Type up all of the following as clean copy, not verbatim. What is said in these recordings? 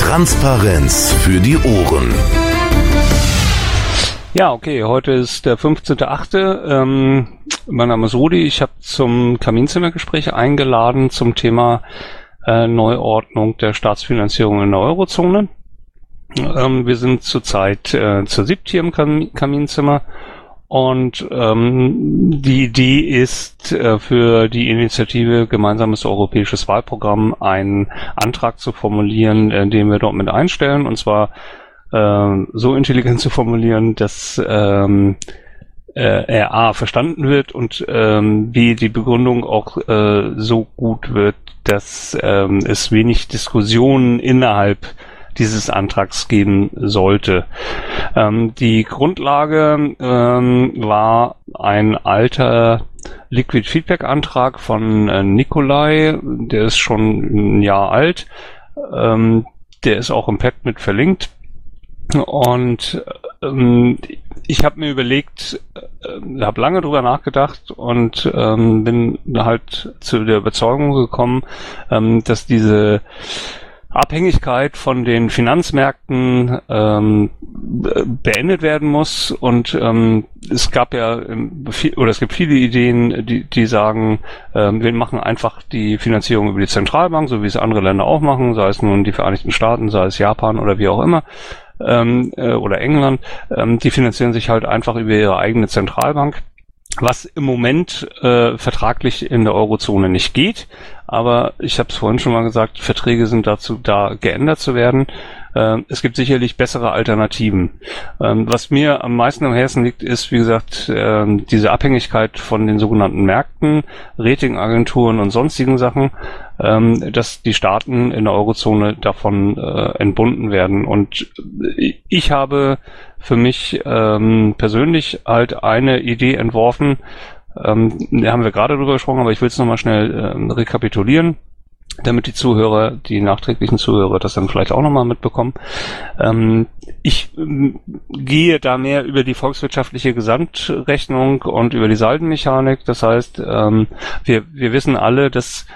Transparenz für die Ohren. Ja, okay, heute ist der 15.8. Mein Name ist Rudi. Ich habe zum Kaminzimmergespräch eingeladen zum Thema Neuordnung der Staatsfinanzierung in der Eurozone. Wir sind zurzeit zur 7. hier im Kaminzimmer und die Idee ist für die Initiative Gemeinsames Europäisches Wahlprogramm einen Antrag zu formulieren, den wir dort mit einstellen, und zwar so intelligent zu formulieren, dass er A verstanden wird und B die Begründung auch so gut wird, dass es wenig Diskussionen innerhalb dieses Antrags geben sollte. Die Grundlage war ein alter Liquid Feedback Antrag von Nikolai, der ist schon ein Jahr alt, der ist auch im Pad mit verlinkt. Und ich habe mir überlegt, habe lange drüber nachgedacht und bin halt zu der Überzeugung gekommen, dass diese Abhängigkeit von den Finanzmärkten beendet werden muss, und es gibt viele Ideen, die sagen, wir machen einfach die Finanzierung über die Zentralbank, so wie es andere Länder auch machen, sei es nun die Vereinigten Staaten, sei es Japan oder wie auch immer. Oder England, die finanzieren sich halt einfach über ihre eigene Zentralbank, was im Moment vertraglich in der Eurozone nicht geht. Aber ich habe es vorhin schon mal gesagt, Verträge sind dazu da, geändert zu werden. Es gibt sicherlich bessere Alternativen. Was mir am meisten am Herzen liegt, ist, wie gesagt, diese Abhängigkeit von den sogenannten Märkten, Ratingagenturen und sonstigen Sachen, dass die Staaten in der Eurozone davon entbunden werden. Und ich habe für mich persönlich halt eine Idee entworfen, da haben wir gerade drüber gesprochen, aber ich will es nochmal schnell rekapitulieren, damit die nachträglichen Zuhörer das dann vielleicht auch nochmal mitbekommen. Ich gehe da mehr über die volkswirtschaftliche Gesamtrechnung und über die Saldenmechanik. Das heißt, wir wissen alle, dass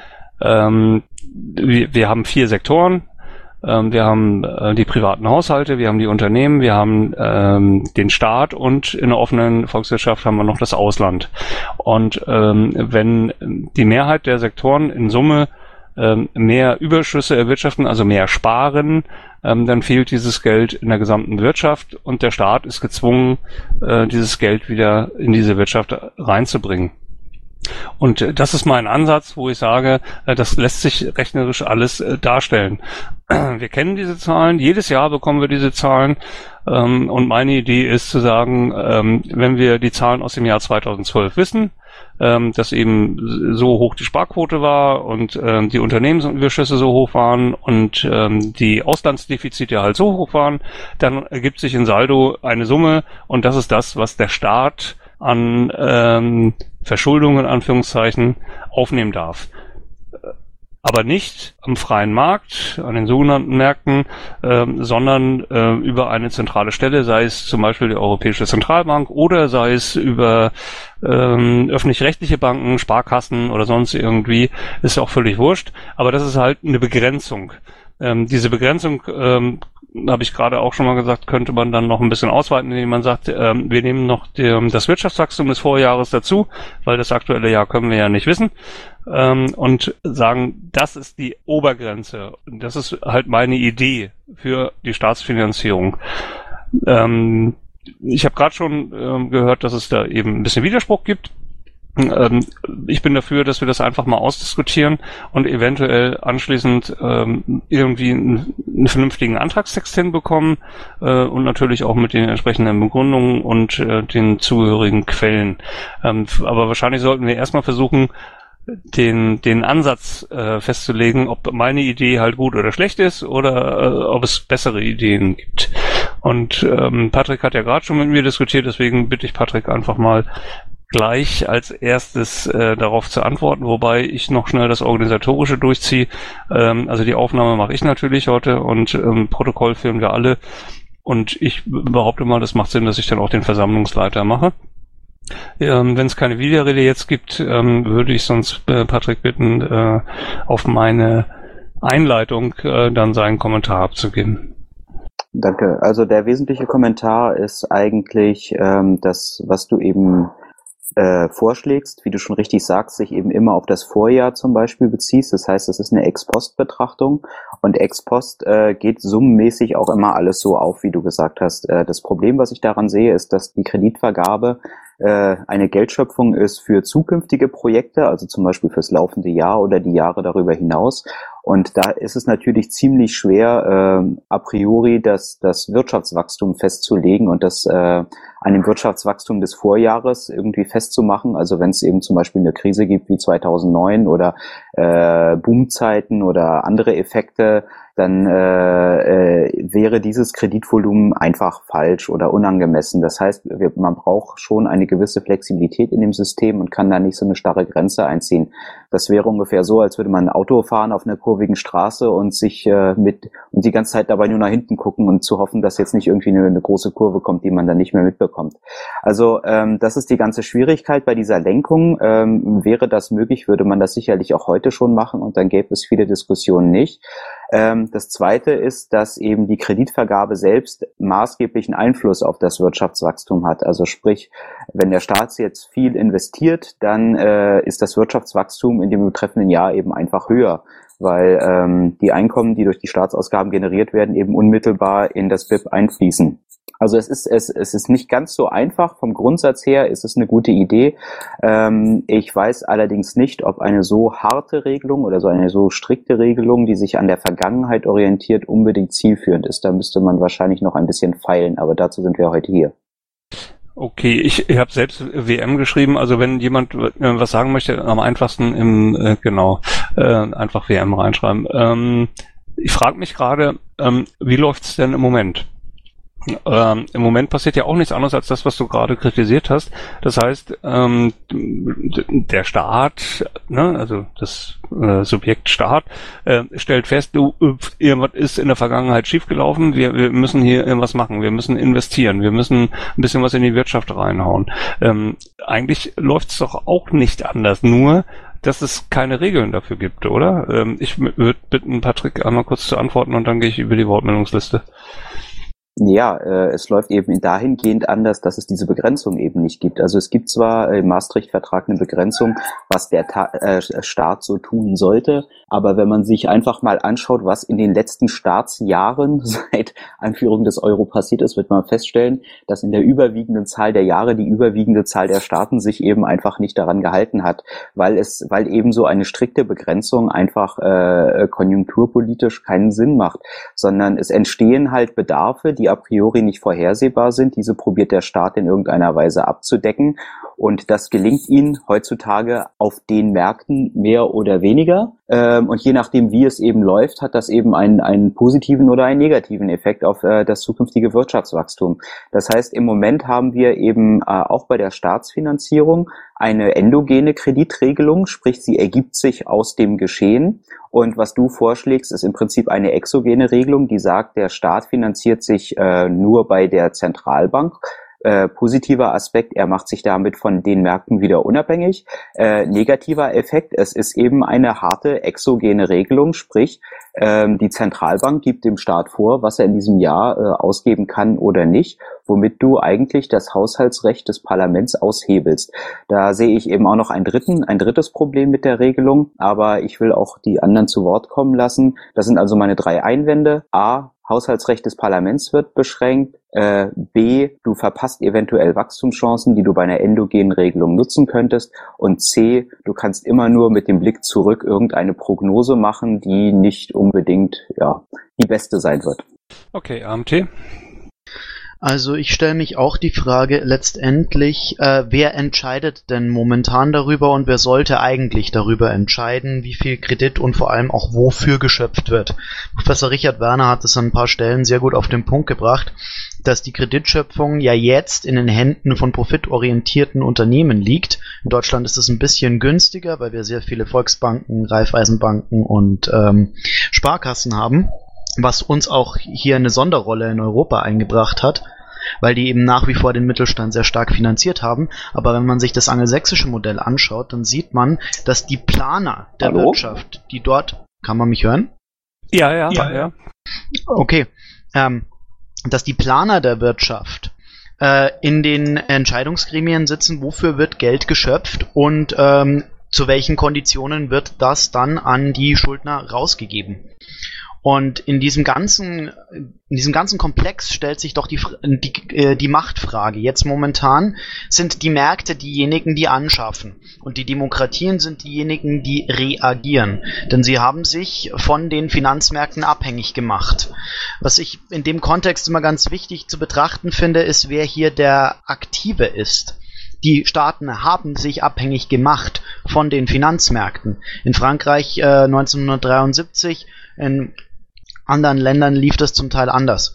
wir haben 4 Sektoren. Wir haben die privaten Haushalte, wir haben die Unternehmen, wir haben den Staat, und in der offenen Volkswirtschaft haben wir noch das Ausland. Und wenn die Mehrheit der Sektoren in Summe mehr Überschüsse erwirtschaften, also mehr sparen, dann fehlt dieses Geld in der gesamten Wirtschaft, und der Staat ist gezwungen, dieses Geld wieder in diese Wirtschaft reinzubringen. Und das ist mein Ansatz, wo ich sage, das lässt sich rechnerisch alles darstellen. Wir kennen diese Zahlen, jedes Jahr bekommen wir diese Zahlen, und meine Idee ist zu sagen, wenn wir die Zahlen aus dem Jahr 2012 wissen, dass eben so hoch die Sparquote war und die Unternehmensüberschüsse so hoch waren und die Auslandsdefizite halt so hoch waren, dann ergibt sich in Saldo eine Summe, und das ist das, was der Staat an Verschuldung in Anführungszeichen aufnehmen darf. Aber nicht am freien Markt, an den sogenannten Märkten, sondern über eine zentrale Stelle, sei es zum Beispiel die Europäische Zentralbank oder sei es über öffentlich-rechtliche Banken, Sparkassen oder sonst irgendwie, ist auch völlig wurscht. Aber das ist halt eine Begrenzung. Diese Begrenzung, habe ich gerade auch schon mal gesagt, könnte man dann noch ein bisschen ausweiten, indem man sagt, wir nehmen noch das Wirtschaftswachstum des Vorjahres dazu, weil das aktuelle Jahr können wir ja nicht wissen, und sagen, das ist die Obergrenze. Das ist halt meine Idee für die Staatsfinanzierung. Ich habe gerade schon gehört, dass es da eben ein bisschen Widerspruch gibt. Ich bin dafür, dass wir das einfach mal ausdiskutieren und eventuell anschließend irgendwie einen vernünftigen Antragstext hinbekommen, und natürlich auch mit den entsprechenden Begründungen und den zugehörigen Quellen. Aber wahrscheinlich sollten wir erstmal versuchen, den Ansatz festzulegen, ob meine Idee halt gut oder schlecht ist oder ob es bessere Ideen gibt. Und Patrick hat ja gerade schon mit mir diskutiert, deswegen bitte ich Patrick einfach mal gleich als erstes darauf zu antworten, wobei ich noch schnell das Organisatorische durchziehe. Also die Aufnahme mache ich natürlich heute und Protokoll führen wir alle. Und ich behaupte mal, das macht Sinn, dass ich dann auch den Versammlungsleiter mache. Wenn es keine Widerrede jetzt gibt, würde ich sonst Patrick bitten, auf meine Einleitung dann seinen Kommentar abzugeben. Danke. Also der wesentliche Kommentar ist eigentlich das, was du eben vorschlägst, wie du schon richtig sagst, sich eben immer auf das Vorjahr zum Beispiel beziehst. Das heißt, es ist eine Ex-Post-Betrachtung und Ex-Post geht summenmäßig auch immer alles so auf, wie du gesagt hast. Das Problem, was ich daran sehe, ist, dass die Kreditvergabe eine Geldschöpfung ist für zukünftige Projekte, also zum Beispiel fürs laufende Jahr oder die Jahre darüber hinaus. Und da ist es natürlich ziemlich schwer, a priori das Wirtschaftswachstum festzulegen und das an dem Wirtschaftswachstum des Vorjahres irgendwie festzumachen. Also wenn es eben zum Beispiel eine Krise gibt wie 2009 oder Boomzeiten oder andere Effekte, dann wäre dieses Kreditvolumen einfach falsch oder unangemessen. Das heißt, man braucht schon eine gewisse Flexibilität in dem System und kann da nicht so eine starre Grenze einziehen. Das wäre ungefähr so, als würde man ein Auto fahren auf einer kurvigen Straße und sich und die ganze Zeit dabei nur nach hinten gucken und zu hoffen, dass jetzt nicht irgendwie eine große Kurve kommt, die man dann nicht mehr mitbekommt. Also das ist die ganze Schwierigkeit bei dieser Lenkung. Wäre das möglich, würde man das sicherlich auch heute schon machen und dann gäbe es viele Diskussionen nicht. Das Zweite ist, dass eben die Kreditvergabe selbst maßgeblichen Einfluss auf das Wirtschaftswachstum hat. Also sprich, wenn der Staat jetzt viel investiert, dann ist das Wirtschaftswachstum in dem betreffenden Jahr eben einfach höher, weil die Einkommen, die durch die Staatsausgaben generiert werden, eben unmittelbar in das BIP einfließen. Also es ist nicht ganz so einfach. Vom Grundsatz her ist es eine gute Idee. Ich weiß allerdings nicht, ob eine so harte Regelung oder so eine so strikte Regelung, die sich an der Vergangenheit orientiert, unbedingt zielführend ist. Da müsste man wahrscheinlich noch ein bisschen feilen, aber dazu sind wir heute hier. Okay, ich habe selbst WM geschrieben, also wenn jemand was sagen möchte, am einfachsten einfach WM reinschreiben. Ich frage mich gerade, wie läuft's denn im Moment? Im Moment passiert ja auch nichts anderes als das, was du gerade kritisiert hast. Das heißt, der Staat, ne, also das Subjekt Staat, stellt fest, irgendwas ist in der Vergangenheit schiefgelaufen, wir müssen hier irgendwas machen, wir müssen investieren, wir müssen ein bisschen was in die Wirtschaft reinhauen. Eigentlich läuft's doch auch nicht anders, nur dass es keine Regeln dafür gibt, oder? Ich würde bitten, Patrick einmal kurz zu antworten und dann gehe ich über die Wortmeldungsliste. Ja, es läuft eben dahingehend anders, dass es diese Begrenzung eben nicht gibt. Also es gibt zwar im Maastricht-Vertrag eine Begrenzung, was der Staat so tun sollte, aber wenn man sich einfach mal anschaut, was in den letzten Staatsjahren seit Einführung des Euro passiert ist, wird man feststellen, dass in der überwiegenden Zahl der Jahre die überwiegende Zahl der Staaten sich eben einfach nicht daran gehalten hat, weil eben so eine strikte Begrenzung einfach konjunkturpolitisch keinen Sinn macht, sondern es entstehen halt Bedarfe, die a priori nicht vorhersehbar sind. Diese probiert der Staat in irgendeiner Weise abzudecken. Und das gelingt ihnen heutzutage auf den Märkten mehr oder weniger. Und je nachdem, wie es eben läuft, hat das eben einen positiven oder einen negativen Effekt auf das zukünftige Wirtschaftswachstum. Das heißt, im Moment haben wir eben auch bei der Staatsfinanzierung eine endogene Kreditregelung, sprich sie ergibt sich aus dem Geschehen. Und was du vorschlägst, ist im Prinzip eine exogene Regelung, die sagt, der Staat finanziert sich nur bei der Zentralbank. Positiver Aspekt, er macht sich damit von den Märkten wieder unabhängig. Negativer Effekt, es ist eben eine harte exogene Regelung, sprich die Zentralbank gibt dem Staat vor, was er in diesem Jahr ausgeben kann oder nicht, womit du eigentlich das Haushaltsrecht des Parlaments aushebelst. Da sehe ich eben auch noch ein drittes Problem mit der Regelung, aber ich will auch die anderen zu Wort kommen lassen. Das sind also meine 3 Einwände. A, Haushaltsrecht des Parlaments wird beschränkt. B, du verpasst eventuell Wachstumschancen, die du bei einer endogenen Regelung nutzen könntest. Und C, du kannst immer nur mit dem Blick zurück irgendeine Prognose machen, die nicht unbedingt die beste sein wird. Okay, AMT. Also ich stelle mich auch die Frage letztendlich, wer entscheidet denn momentan darüber und wer sollte eigentlich darüber entscheiden, wie viel Kredit und vor allem auch wofür geschöpft wird. Professor Richard Werner hat es an ein paar Stellen sehr gut auf den Punkt gebracht, dass die Kreditschöpfung ja jetzt in den Händen von profitorientierten Unternehmen liegt. In Deutschland ist es ein bisschen günstiger, weil wir sehr viele Volksbanken, Raiffeisenbanken und Sparkassen haben, was uns auch hier eine Sonderrolle in Europa eingebracht hat, weil die eben nach wie vor den Mittelstand sehr stark finanziert haben. Aber wenn man sich das angelsächsische Modell anschaut, dann sieht man, dass die Planer der Wirtschaft, die dort... Kann man mich hören? Ja. Okay. Dass die Planer der Wirtschaft in den Entscheidungsgremien sitzen, wofür wird Geld geschöpft und zu welchen Konditionen wird das dann an die Schuldner rausgegeben. Und in diesem ganzen Komplex stellt sich doch die Machtfrage. Jetzt momentan sind die Märkte diejenigen, die anschaffen. Und die Demokratien sind diejenigen, die reagieren. Denn sie haben sich von den Finanzmärkten abhängig gemacht. Was ich in dem Kontext immer ganz wichtig zu betrachten finde, ist, wer hier der Aktive ist. Die Staaten haben sich abhängig gemacht von den Finanzmärkten. In Frankreich 1973, in anderen Ländern lief das zum Teil anders.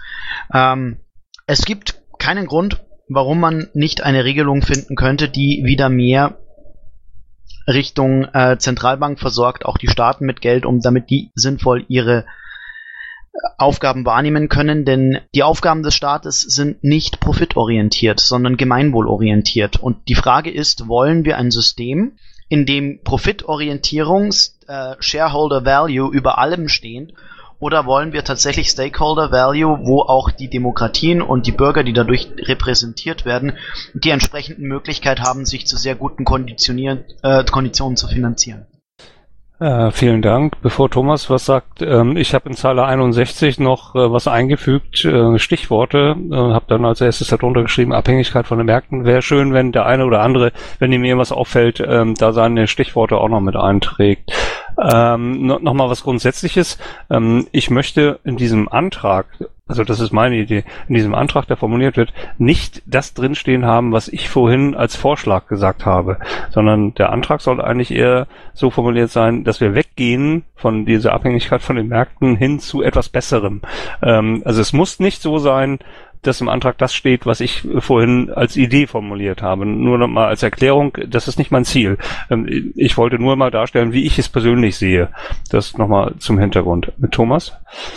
Es gibt keinen Grund, warum man nicht eine Regelung finden könnte, die wieder mehr Richtung Zentralbank versorgt, auch die Staaten mit Geld, damit die sinnvoll ihre Aufgaben wahrnehmen können, denn die Aufgaben des Staates sind nicht profitorientiert, sondern gemeinwohlorientiert. Und die Frage ist, wollen wir ein System, in dem Profitorientierung, Shareholder Value über allem stehen, oder wollen wir tatsächlich Stakeholder Value, wo auch die Demokratien und die Bürger, die dadurch repräsentiert werden, die entsprechenden Möglichkeit haben, sich zu sehr guten Konditionen zu finanzieren? Vielen Dank. Bevor Thomas was sagt, ich habe in Zeile 61 noch was eingefügt, Stichworte, habe dann als erstes darunter geschrieben, Abhängigkeit von den Märkten. Wäre schön, wenn der eine oder andere, wenn ihm was auffällt, da seine Stichworte auch noch mit einträgt. Nochmal was Grundsätzliches. Ich möchte in diesem Antrag, also das ist meine Idee, in diesem Antrag, der formuliert wird, nicht das drinstehen haben, was ich vorhin als Vorschlag gesagt habe, sondern der Antrag soll eigentlich eher so formuliert sein, dass wir weggehen von dieser Abhängigkeit von den Märkten hin zu etwas Besserem. Also es muss nicht so sein, dass im Antrag das steht, was ich vorhin als Idee formuliert habe. Nur noch mal als Erklärung, das ist nicht mein Ziel. Ich wollte nur mal darstellen, wie ich es persönlich sehe. Das nochmal zum Hintergrund. Mit Thomas?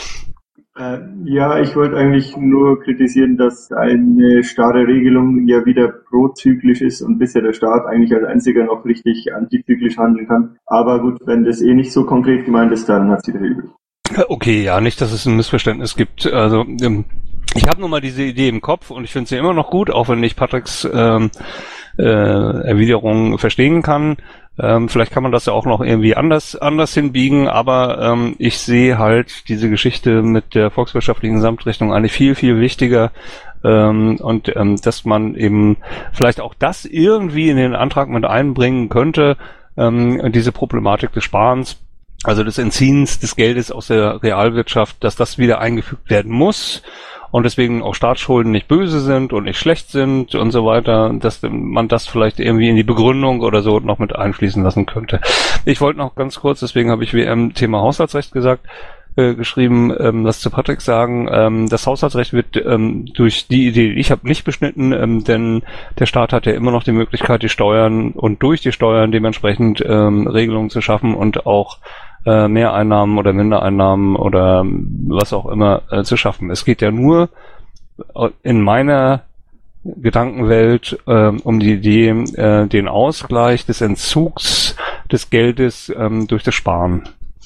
Ja, ich wollte eigentlich nur kritisieren, dass eine starre Regelung ja wieder prozyklisch ist und bisher der Staat eigentlich als einziger noch richtig antizyklisch handeln kann. Aber gut, wenn das nicht so konkret gemeint ist, dann hat es wieder übrig. Okay, ja, nicht, dass es ein Missverständnis gibt. Also ich habe nur mal diese Idee im Kopf und ich finde sie immer noch gut, auch wenn ich Patricks Erwiderung verstehen kann. Vielleicht kann man das ja auch noch irgendwie anders hinbiegen, aber ich sehe halt diese Geschichte mit der volkswirtschaftlichen Gesamtrechnung eigentlich viel, viel wichtiger. Und dass man eben vielleicht auch das irgendwie in den Antrag mit einbringen könnte, diese Problematik des Sparens, also des Entziehens des Geldes aus der Realwirtschaft, dass das wieder eingefügt werden muss. Und deswegen auch Staatsschulden nicht böse sind und nicht schlecht sind und so weiter, dass man das vielleicht irgendwie in die Begründung oder so noch mit einfließen lassen könnte. Ich wollte noch ganz kurz, deswegen habe ich Thema Haushaltsrecht geschrieben, was zu Patrick sagen. Das Haushaltsrecht wird durch die Idee, ich habe nicht beschnitten, denn der Staat hat ja immer noch die Möglichkeit, die Steuern und durch die Steuern dementsprechend Regelungen zu schaffen und auch Mehreinnahmen oder Mindereinnahmen oder was auch immer zu schaffen. Es geht ja nur in meiner Gedankenwelt um die Idee, den Ausgleich des Entzugs des Geldes durch das Sparen.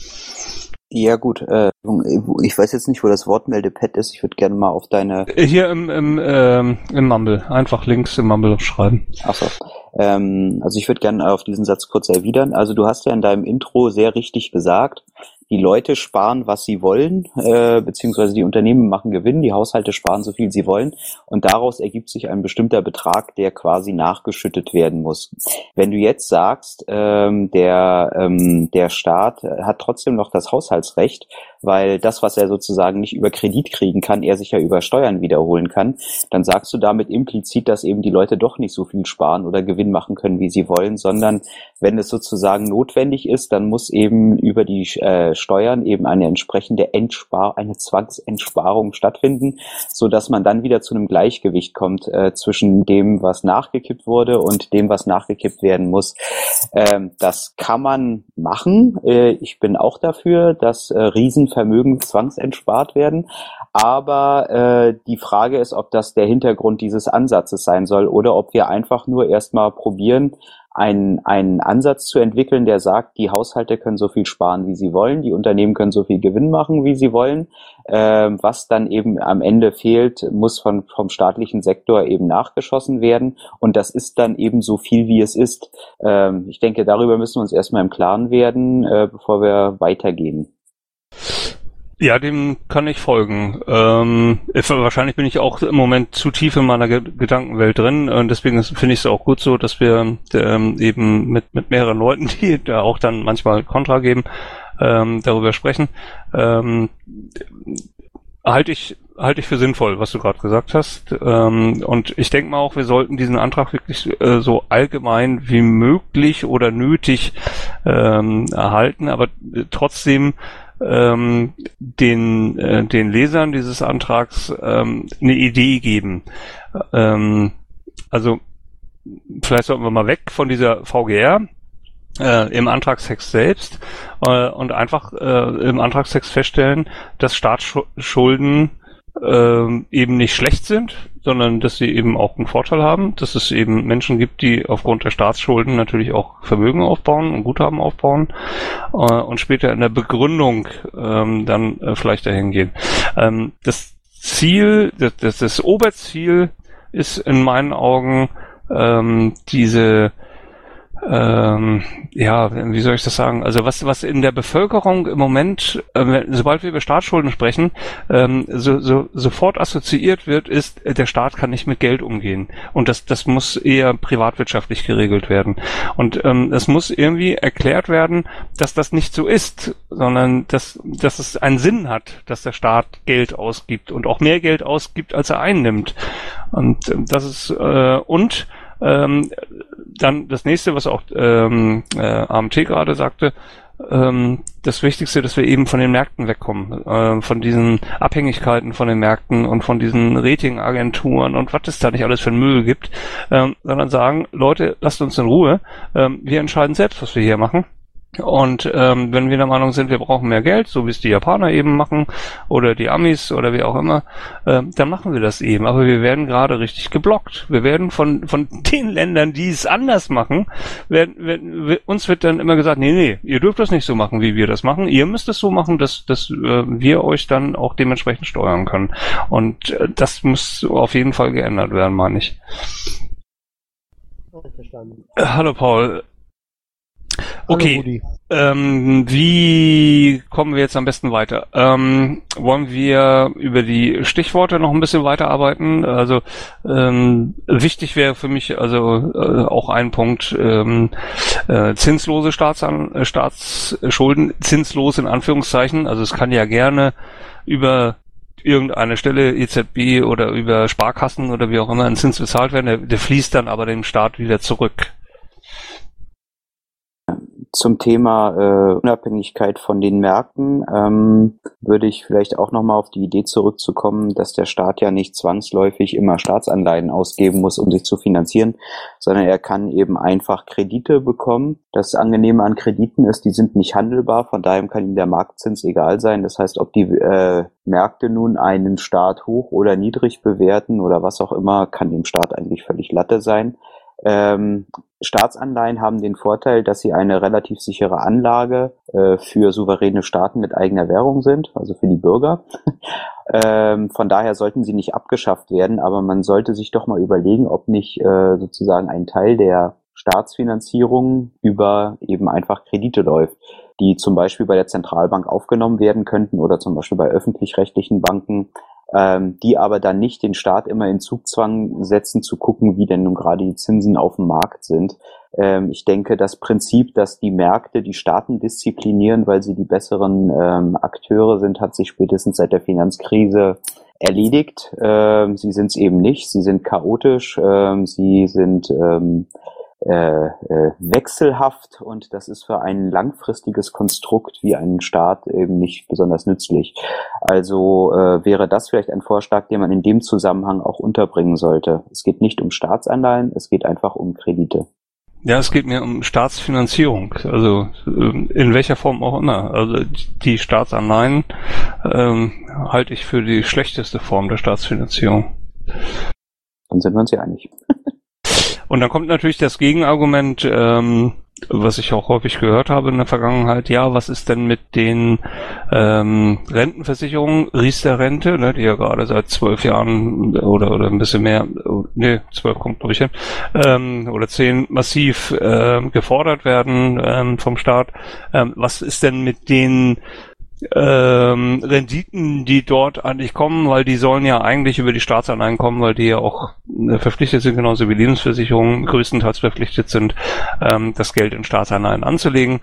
Ja gut, ich weiß jetzt nicht, wo das Wortmeldepad ist. Ich würde gerne mal auf deine... Hier im Mumble. Einfach links im Mumble schreiben. Ach so. Also ich würde gerne auf diesen Satz kurz erwidern. Also du hast ja in deinem Intro sehr richtig gesagt, die Leute sparen, was sie wollen, beziehungsweise die Unternehmen machen Gewinn, die Haushalte sparen so viel sie wollen und daraus ergibt sich ein bestimmter Betrag, der quasi nachgeschüttet werden muss. Wenn du jetzt sagst, der Staat hat trotzdem noch das Haushaltsrecht, weil das, was er sozusagen nicht über Kredit kriegen kann, er sich ja über Steuern wiederholen kann, dann sagst du damit implizit, dass eben die Leute doch nicht so viel sparen oder Gewinn machen können, wie sie wollen, sondern wenn es sozusagen notwendig ist, dann muss eben über die Steuern eben eine entsprechende eine Zwangsentsparung stattfinden, so dass man dann wieder zu einem Gleichgewicht kommt zwischen dem, was nachgekippt wurde und dem, was nachgekippt werden muss. Das kann man machen. Ich bin auch dafür, dass Riesenvermögen zwangsentspart werden. Aber die Frage ist, ob das der Hintergrund dieses Ansatzes sein soll oder ob wir einfach nur erstmal probieren, einen Ansatz zu entwickeln, der sagt, die Haushalte können so viel sparen, wie sie wollen, die Unternehmen können so viel Gewinn machen, wie sie wollen. Was dann eben am Ende fehlt, muss vom staatlichen Sektor eben nachgeschossen werden. Und das ist dann eben so viel, wie es ist. Ich denke, darüber müssen wir uns erstmal im Klaren werden, bevor wir weitergehen. Ja, dem kann ich folgen. Wahrscheinlich bin ich auch im Moment zu tief in meiner Gedankenwelt drin und deswegen finde ich es auch gut so, dass wir eben mit mehreren Leuten, die da auch dann manchmal Kontra geben, darüber sprechen. Halte ich für sinnvoll, was du gerade gesagt hast. Und ich denke mal auch, wir sollten diesen Antrag wirklich so allgemein wie möglich oder nötig erhalten, aber trotzdem den Lesern dieses Antrags eine Idee geben. Also vielleicht sollten wir mal weg von dieser VGR im Antragstext selbst und einfach im Antragstext feststellen, dass Staatsschulden eben nicht schlecht sind, sondern dass sie eben auch einen Vorteil haben, dass es eben Menschen gibt, die aufgrund der Staatsschulden natürlich auch Vermögen aufbauen und Guthaben aufbauen und später in der Begründung dann vielleicht dahin gehen. Das Ziel, das Oberziel ist in meinen Augen diese wie soll ich das sagen? Also was in der Bevölkerung im Moment, sobald wir über Staatsschulden sprechen, sofort assoziiert wird, ist, der Staat kann nicht mit Geld umgehen. Und das muss eher privatwirtschaftlich geregelt werden. Und es muss irgendwie erklärt werden, dass das nicht so ist, sondern dass es einen Sinn hat, dass der Staat Geld ausgibt und auch mehr Geld ausgibt, als er einnimmt. Und das ist dann das nächste, was auch AMT gerade sagte, das Wichtigste, dass wir eben von den Märkten wegkommen, von diesen Abhängigkeiten von den Märkten und von diesen Ratingagenturen und was es da nicht alles für einen Müll gibt, sondern sagen, Leute, lasst uns in Ruhe, wir entscheiden selbst, was wir hier machen. Und wenn wir der Meinung sind, wir brauchen mehr Geld, so wie es die Japaner eben machen oder die Amis oder wie auch immer, dann machen wir das eben. Aber wir werden gerade richtig geblockt. Wir werden von den Ländern, die es anders machen, uns wird dann immer gesagt, nee, ihr dürft das nicht so machen, wie wir das machen. Ihr müsst es so machen, dass wir euch dann auch dementsprechend steuern können. Und das muss auf jeden Fall geändert werden, meine ich. Verstanden. Hallo Paul. Okay, Hallo, wie kommen wir jetzt am besten weiter? Wollen wir über die Stichworte noch ein bisschen weiterarbeiten? Also wichtig wäre für mich auch ein Punkt, zinslose Staatsschulden, zinslos in Anführungszeichen. Also es kann ja gerne über irgendeine Stelle, EZB oder über Sparkassen oder wie auch immer ein Zins bezahlt werden, der fließt dann aber dem Staat wieder zurück. Zum Thema Unabhängigkeit von den Märkten würde ich vielleicht auch nochmal auf die Idee zurückzukommen, dass der Staat ja nicht zwangsläufig immer Staatsanleihen ausgeben muss, um sich zu finanzieren, sondern er kann eben einfach Kredite bekommen. Das Angenehme an Krediten ist, die sind nicht handelbar, von daher kann ihm der Marktzins egal sein. Das heißt, ob die Märkte nun einen Staat hoch oder niedrig bewerten oder was auch immer, kann dem Staat eigentlich völlig Latte sein. Staatsanleihen haben den Vorteil, dass sie eine relativ sichere Anlage für souveräne Staaten mit eigener Währung sind, also für die Bürger. Von daher sollten sie nicht abgeschafft werden, aber man sollte sich doch mal überlegen, ob nicht sozusagen ein Teil der Staatsfinanzierung über eben einfach Kredite läuft, die zum Beispiel bei der Zentralbank aufgenommen werden könnten oder zum Beispiel bei öffentlich-rechtlichen Banken, die aber dann nicht den Staat immer in Zugzwang setzen, zu gucken, wie denn nun gerade die Zinsen auf dem Markt sind. Ich denke, das Prinzip, dass die Märkte die Staaten disziplinieren, weil sie die besseren Akteure sind, hat sich spätestens seit der Finanzkrise erledigt. Sie sind es eben nicht, sie sind chaotisch, sie sind wechselhaft und das ist für ein langfristiges Konstrukt wie einen Staat eben nicht besonders nützlich. Also wäre das vielleicht ein Vorschlag, den man in dem Zusammenhang auch unterbringen sollte. Es geht nicht um Staatsanleihen, es geht einfach um Kredite. Ja, es geht mir um Staatsfinanzierung, also in welcher Form auch immer. Also die Staatsanleihen halte ich für die schlechteste Form der Staatsfinanzierung. Dann sind wir uns ja einig. Und dann kommt natürlich das Gegenargument, was ich auch häufig gehört habe in der Vergangenheit, ja, was ist denn mit den Rentenversicherungen, Riester-Rente, ne, die ja gerade seit 12 Jahren oder ein bisschen mehr, 12 kommt glaube ich hin, oder 10 massiv gefordert werden vom Staat. Was ist denn mit den Renditen, die dort eigentlich kommen, weil die sollen ja eigentlich über die Staatsanleihen kommen, weil die ja auch verpflichtet sind, genauso wie Lebensversicherungen größtenteils verpflichtet sind, das Geld in Staatsanleihen anzulegen.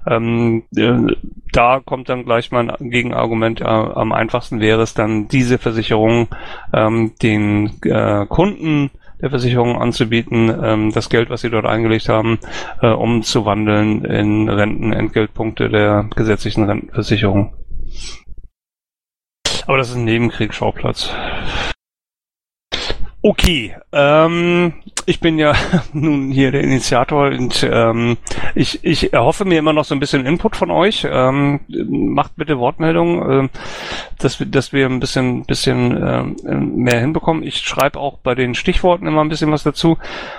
Da kommt dann gleich mein Gegenargument, am einfachsten wäre es dann, diese Versicherung den Kunden der Versicherung anzubieten, das Geld, was sie dort eingelegt haben, umzuwandeln in Rentenentgeltpunkte der gesetzlichen Rentenversicherung. Aber das ist ein Nebenkriegsschauplatz. Okay, ich bin ja nun hier der Initiator und ich erhoffe mir immer noch so ein bisschen Input von euch. Macht bitte Wortmeldungen, dass wir ein bisschen mehr hinbekommen. Ich schreibe auch bei den Stichworten immer ein bisschen was dazu.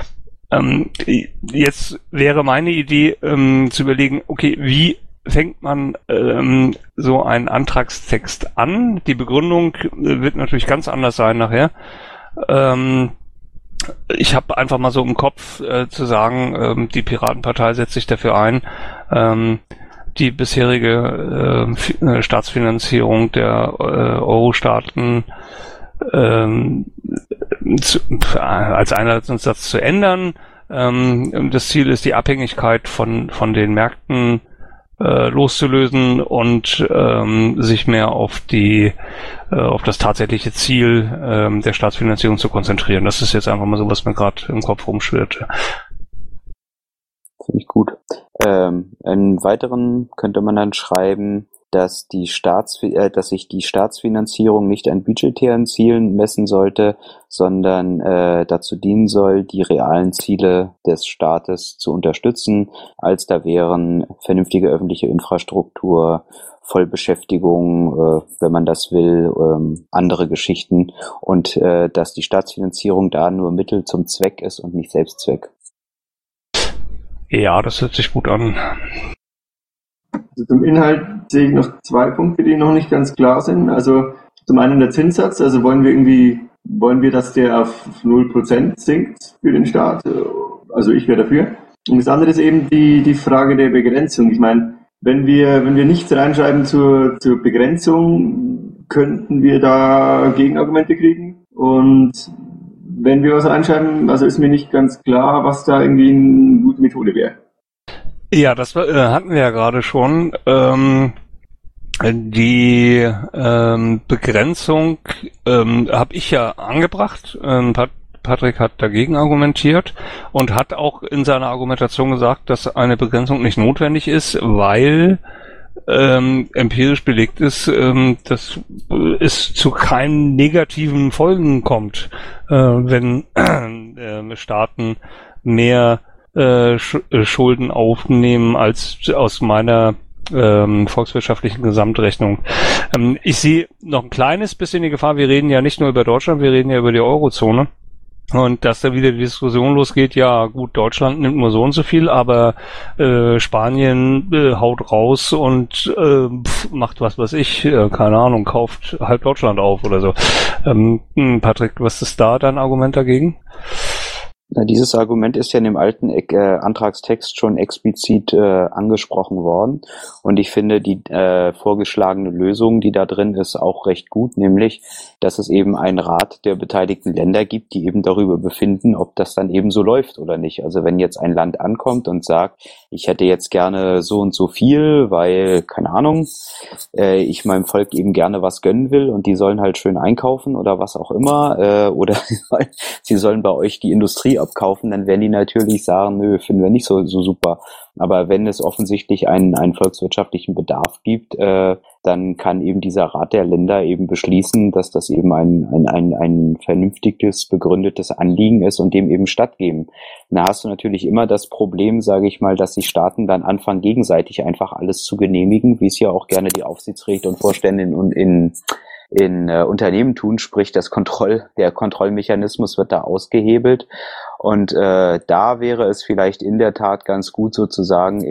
Jetzt wäre meine Idee zu überlegen, okay, wie fängt man so einen Antragstext an? Die Begründung wird natürlich ganz anders sein nachher. Ich habe einfach mal so im Kopf zu sagen, die Piratenpartei setzt sich dafür ein, die bisherige Staatsfinanzierung der Euro-Staaten als Einleitungssatz zu ändern. Das Ziel ist, die Abhängigkeit von den Märkten loszulösen und sich mehr auf das tatsächliche Ziel der Staatsfinanzierung zu konzentrieren. Das ist jetzt einfach mal so, was mir gerade im Kopf rumschwirrt. Finde ich gut. Einen weiteren könnte man dann schreiben, dass sich die Staatsfinanzierung nicht an budgetären Zielen messen sollte, sondern dazu dienen soll, die realen Ziele des Staates zu unterstützen, als da wären vernünftige öffentliche Infrastruktur, Vollbeschäftigung, wenn man das will, andere Geschichten und dass die Staatsfinanzierung da nur Mittel zum Zweck ist und nicht Selbstzweck. Ja, das hört sich gut an. Also zum Inhalt sehe ich noch 2 Punkte, die noch nicht ganz klar sind. Also zum einen der Zinssatz, also wollen wir, dass der auf 0% sinkt für den Staat? Also ich wäre dafür. Und das andere ist eben die Frage der Begrenzung. Ich meine, wenn wir nichts reinschreiben zur Begrenzung, könnten wir da Gegenargumente kriegen. Und wenn wir was reinschreiben, also ist mir nicht ganz klar, was da irgendwie eine gute Methode wäre. Ja, das hatten wir ja gerade schon. Die Begrenzung habe ich ja angebracht. Patrick hat dagegen argumentiert und hat auch in seiner Argumentation gesagt, dass eine Begrenzung nicht notwendig ist, weil empirisch belegt ist, dass es zu keinen negativen Folgen kommt, wenn Staaten mehr Schulden aufnehmen als aus meiner volkswirtschaftlichen Gesamtrechnung. Ich sehe noch ein kleines bisschen die Gefahr, wir reden ja nicht nur über Deutschland, wir reden ja über die Eurozone. Und dass da wieder die Diskussion losgeht, ja gut, Deutschland nimmt nur so und so viel, aber Spanien haut raus und macht was weiß ich, keine Ahnung, kauft halb Deutschland auf oder so. Patrick, was ist da dein Argument dagegen? Na, dieses Argument ist ja in dem alten Antragstext schon explizit angesprochen worden und ich finde die vorgeschlagene Lösung, die da drin ist, auch recht gut, nämlich, dass es eben einen Rat der beteiligten Länder gibt, die eben darüber befinden, ob das dann eben so läuft oder nicht. Also wenn jetzt ein Land ankommt und sagt, ich hätte jetzt gerne so und so viel, weil, keine Ahnung, ich meinem Volk eben gerne was gönnen will und die sollen halt schön einkaufen oder was auch immer, oder sie sollen bei euch die Industrie abkaufen, dann werden die natürlich sagen, nö, finden wir nicht so super. Aber wenn es offensichtlich einen volkswirtschaftlichen Bedarf gibt, dann kann eben dieser Rat der Länder eben beschließen, dass das eben ein vernünftiges, begründetes Anliegen ist und dem eben stattgeben. Da hast du natürlich immer das Problem, sage ich mal, dass die Staaten dann anfangen, gegenseitig einfach alles zu genehmigen, wie es ja auch gerne die Aufsichtsräte und Vorstände in Unternehmen tun, sprich der Kontrollmechanismus wird da ausgehebelt Und da wäre es vielleicht in der Tat ganz gut, sozusagen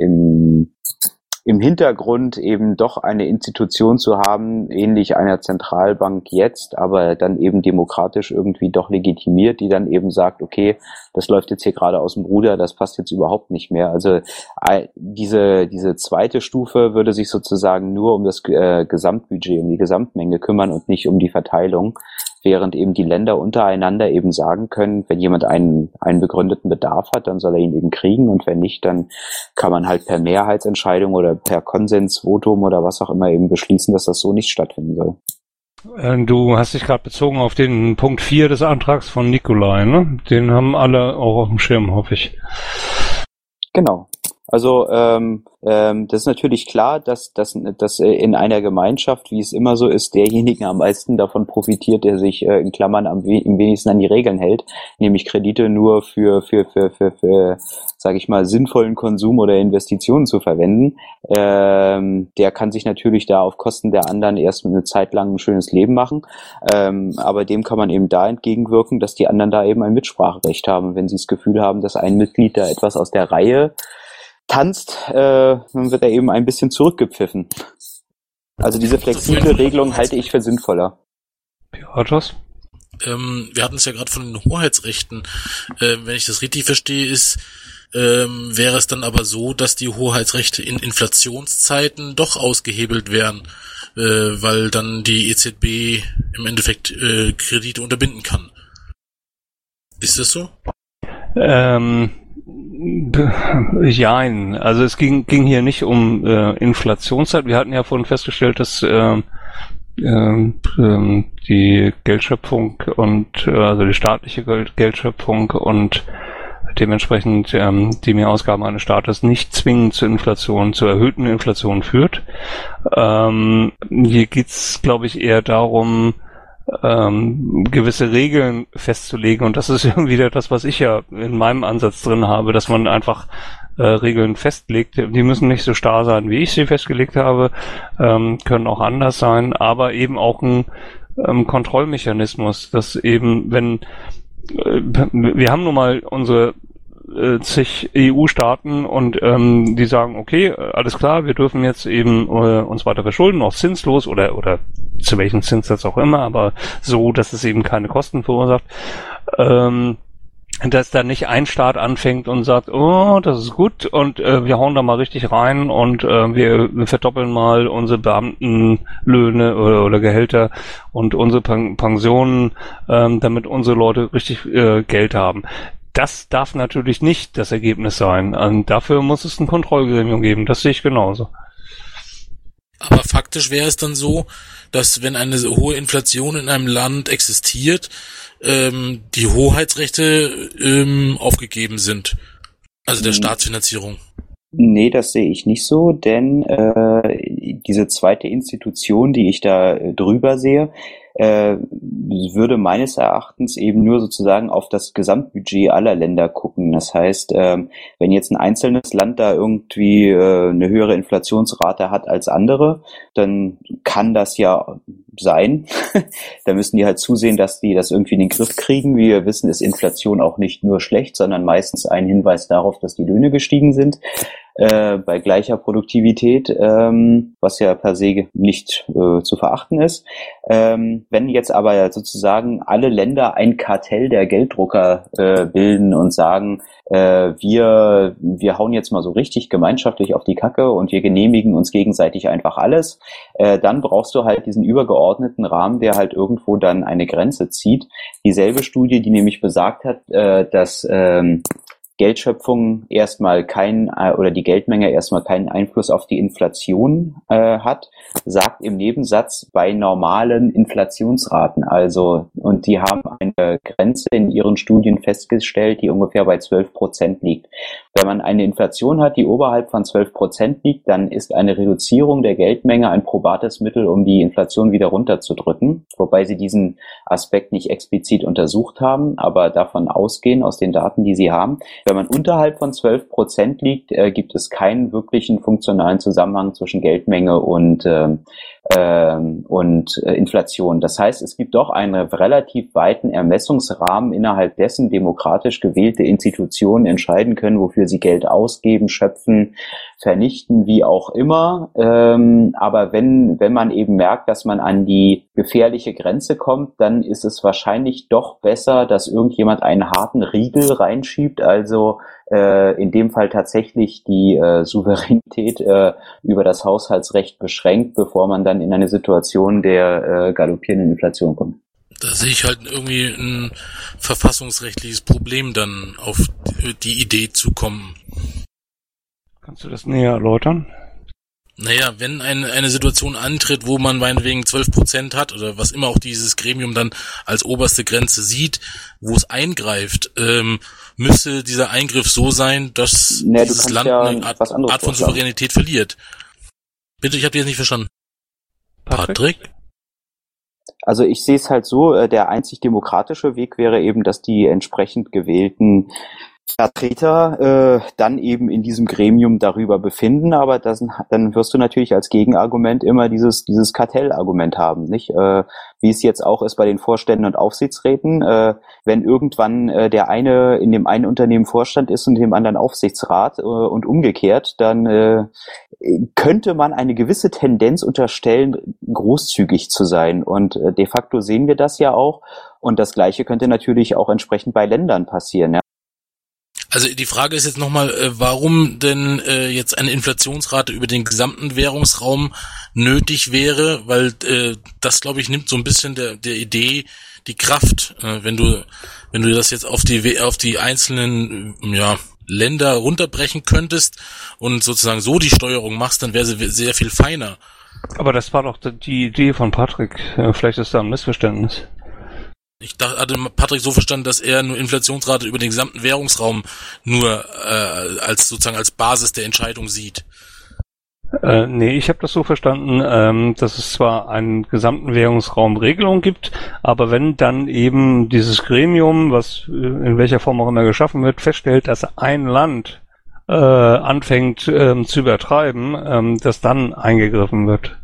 im Hintergrund eben doch eine Institution zu haben, ähnlich einer Zentralbank jetzt, aber dann eben demokratisch irgendwie doch legitimiert, die dann eben sagt, okay, das läuft jetzt hier gerade aus dem Ruder, das passt jetzt überhaupt nicht mehr. Also diese zweite Stufe würde sich sozusagen nur um das Gesamtbudget, um die Gesamtmenge kümmern und nicht um die Verteilung, während eben die Länder untereinander eben sagen können, wenn jemand einen begründeten Bedarf hat, dann soll er ihn eben kriegen, und wenn nicht, dann kann man halt per Mehrheitsentscheidung oder per Konsensvotum oder was auch immer eben beschließen, dass das so nicht stattfinden soll. Du hast dich gerade bezogen auf den Punkt 4 des Antrags von Nikolai, ne? Den haben alle auch auf dem Schirm, hoffe ich. Genau. Also das ist natürlich klar, dass in einer Gemeinschaft, wie es immer so ist, derjenige am meisten davon profitiert, der sich in Klammern im wenigsten an die Regeln hält, nämlich Kredite nur für sage ich mal, sinnvollen Konsum oder Investitionen zu verwenden. Der kann sich natürlich da auf Kosten der anderen erst eine Zeit lang ein schönes Leben machen, aber dem kann man eben da entgegenwirken, dass die anderen da eben ein Mitspracherecht haben. Wenn sie das Gefühl haben, dass ein Mitglied da etwas aus der Reihe tanzt, dann wird er eben ein bisschen zurückgepfiffen. Also diese flexible Regelung halte ich für sinnvoller. Piratos? Wir hatten es ja gerade von den Hoheitsrechten. Wenn ich das richtig verstehe, wäre es dann aber so, dass die Hoheitsrechte in Inflationszeiten doch ausgehebelt wären, weil dann die EZB im Endeffekt Kredite unterbinden kann. Ist das so? Jein. Also es ging hier nicht um Inflationszeit. Wir hatten ja vorhin festgestellt, dass die Geldschöpfung und also die staatliche Geldschöpfung und dementsprechend die Mehrausgaben eines Staates nicht zwingend zur Inflation, zur erhöhten Inflation führt. Hier geht's, glaube ich, eher darum, gewisse Regeln festzulegen, und das ist irgendwie das, was ich ja in meinem Ansatz drin habe, dass man einfach Regeln festlegt. Die müssen nicht so starr sein, wie ich sie festgelegt habe, können auch anders sein, aber eben auch ein Kontrollmechanismus, dass eben, wenn wir haben nun mal unsere zig EU-Staaten und die sagen, okay, alles klar, wir dürfen jetzt eben uns weiter verschulden, auch zinslos oder zu welchem Zinssatz auch immer, aber so, dass es eben keine Kosten verursacht. Dass da nicht ein Staat anfängt und sagt, oh, das ist gut und wir hauen da mal richtig rein und wir verdoppeln mal unsere Beamtenlöhne oder Gehälter und unsere Pensionen, damit unsere Leute richtig Geld haben. Das darf natürlich nicht das Ergebnis sein. Und dafür muss es ein Kontrollgremium geben. Das sehe ich genauso. Aber faktisch wäre es dann so, dass wenn eine hohe Inflation in einem Land existiert, die Hoheitsrechte aufgegeben sind. Also der Staatsfinanzierung. Nee, das sehe ich nicht so, denn diese zweite Institution, die ich da drüber sehe, würde meines Erachtens eben nur sozusagen auf das Gesamtbudget aller Länder gucken. Das heißt, wenn jetzt ein einzelnes Land da irgendwie eine höhere Inflationsrate hat als andere, dann kann das ja sein. Da müssen die halt zusehen, dass die das irgendwie in den Griff kriegen. Wie wir wissen, ist Inflation auch nicht nur schlecht, sondern meistens ein Hinweis darauf, dass die Löhne gestiegen sind. Bei gleicher Produktivität, was ja per se nicht zu verachten ist. Wenn jetzt aber sozusagen alle Länder ein Kartell der Gelddrucker bilden und sagen, wir hauen jetzt mal so richtig gemeinschaftlich auf die Kacke und wir genehmigen uns gegenseitig einfach alles, dann brauchst du halt diesen übergeordneten Rahmen, der halt irgendwo dann eine Grenze zieht. Dieselbe Studie, die nämlich besagt hat, dass Geldschöpfung erstmal oder die Geldmenge erstmal keinen Einfluss auf die Inflation hat, sagt im Nebensatz bei normalen Inflationsraten. Also, und die haben eine Grenze in ihren Studien festgestellt, die ungefähr bei 12% liegt. Wenn man eine Inflation hat, die oberhalb von 12% liegt, dann ist eine Reduzierung der Geldmenge ein probates Mittel, um die Inflation wieder runterzudrücken, wobei sie diesen Aspekt nicht explizit untersucht haben, aber davon ausgehen, aus den Daten, die sie haben. Wenn man unterhalb von 12% liegt, gibt es keinen wirklichen funktionalen Zusammenhang zwischen Geldmenge und und Inflation. Das heißt, es gibt doch einen relativ weiten Ermessungsrahmen, innerhalb dessen demokratisch gewählte Institutionen entscheiden können, wofür sie Geld ausgeben, schöpfen, vernichten, wie auch immer. Aber wenn man eben merkt, dass man an die gefährliche Grenze kommt, dann ist es wahrscheinlich doch besser, dass irgendjemand einen harten Riegel reinschiebt, also in dem Fall tatsächlich die Souveränität über das Haushaltsrecht beschränkt, bevor man dann in eine Situation der galoppierenden Inflation kommt. Da sehe ich halt irgendwie ein verfassungsrechtliches Problem, dann auf die Idee zu kommen. Kannst du das näher erläutern? Naja, wenn eine Situation antritt, wo man meinetwegen 12% hat oder was immer auch dieses Gremium dann als oberste Grenze sieht, wo es eingreift, müsste dieser Eingriff so sein, dass dieses Land eine Art von Souveränität verliert. Bitte, ich habe dich jetzt nicht verstanden. Patrick? Also ich sehe es halt so, der einzig demokratische Weg wäre eben, dass die entsprechend gewählten Vertreter dann eben in diesem Gremium darüber befinden, aber dann wirst du natürlich als Gegenargument immer dieses Kartellargument haben, nicht? Wie es jetzt auch ist bei den Vorständen und Aufsichtsräten, wenn irgendwann der eine in dem einen Unternehmen Vorstand ist und dem anderen Aufsichtsrat und umgekehrt, dann könnte man eine gewisse Tendenz unterstellen, großzügig zu sein, und de facto sehen wir das ja auch, und das Gleiche könnte natürlich auch entsprechend bei Ländern passieren, ja. Also die Frage ist jetzt nochmal, warum denn jetzt eine Inflationsrate über den gesamten Währungsraum nötig wäre, weil das, glaube ich, nimmt so ein bisschen der Idee die Kraft, wenn du das jetzt auf die einzelnen Länder runterbrechen könntest und sozusagen so die Steuerung machst, dann wäre sie sehr viel feiner. Aber das war doch die Idee von Patrick. Vielleicht ist da ein Missverständnis. Ich hatte Patrick so verstanden, dass er nur Inflationsrate über den gesamten Währungsraum nur als Basis der Entscheidung sieht. Nee, ich habe das so verstanden, dass es zwar einen gesamten Währungsraum Regelung gibt, aber wenn dann eben dieses Gremium, was in welcher Form auch immer geschaffen wird, feststellt, dass ein Land anfängt zu übertreiben, dass dann eingegriffen wird.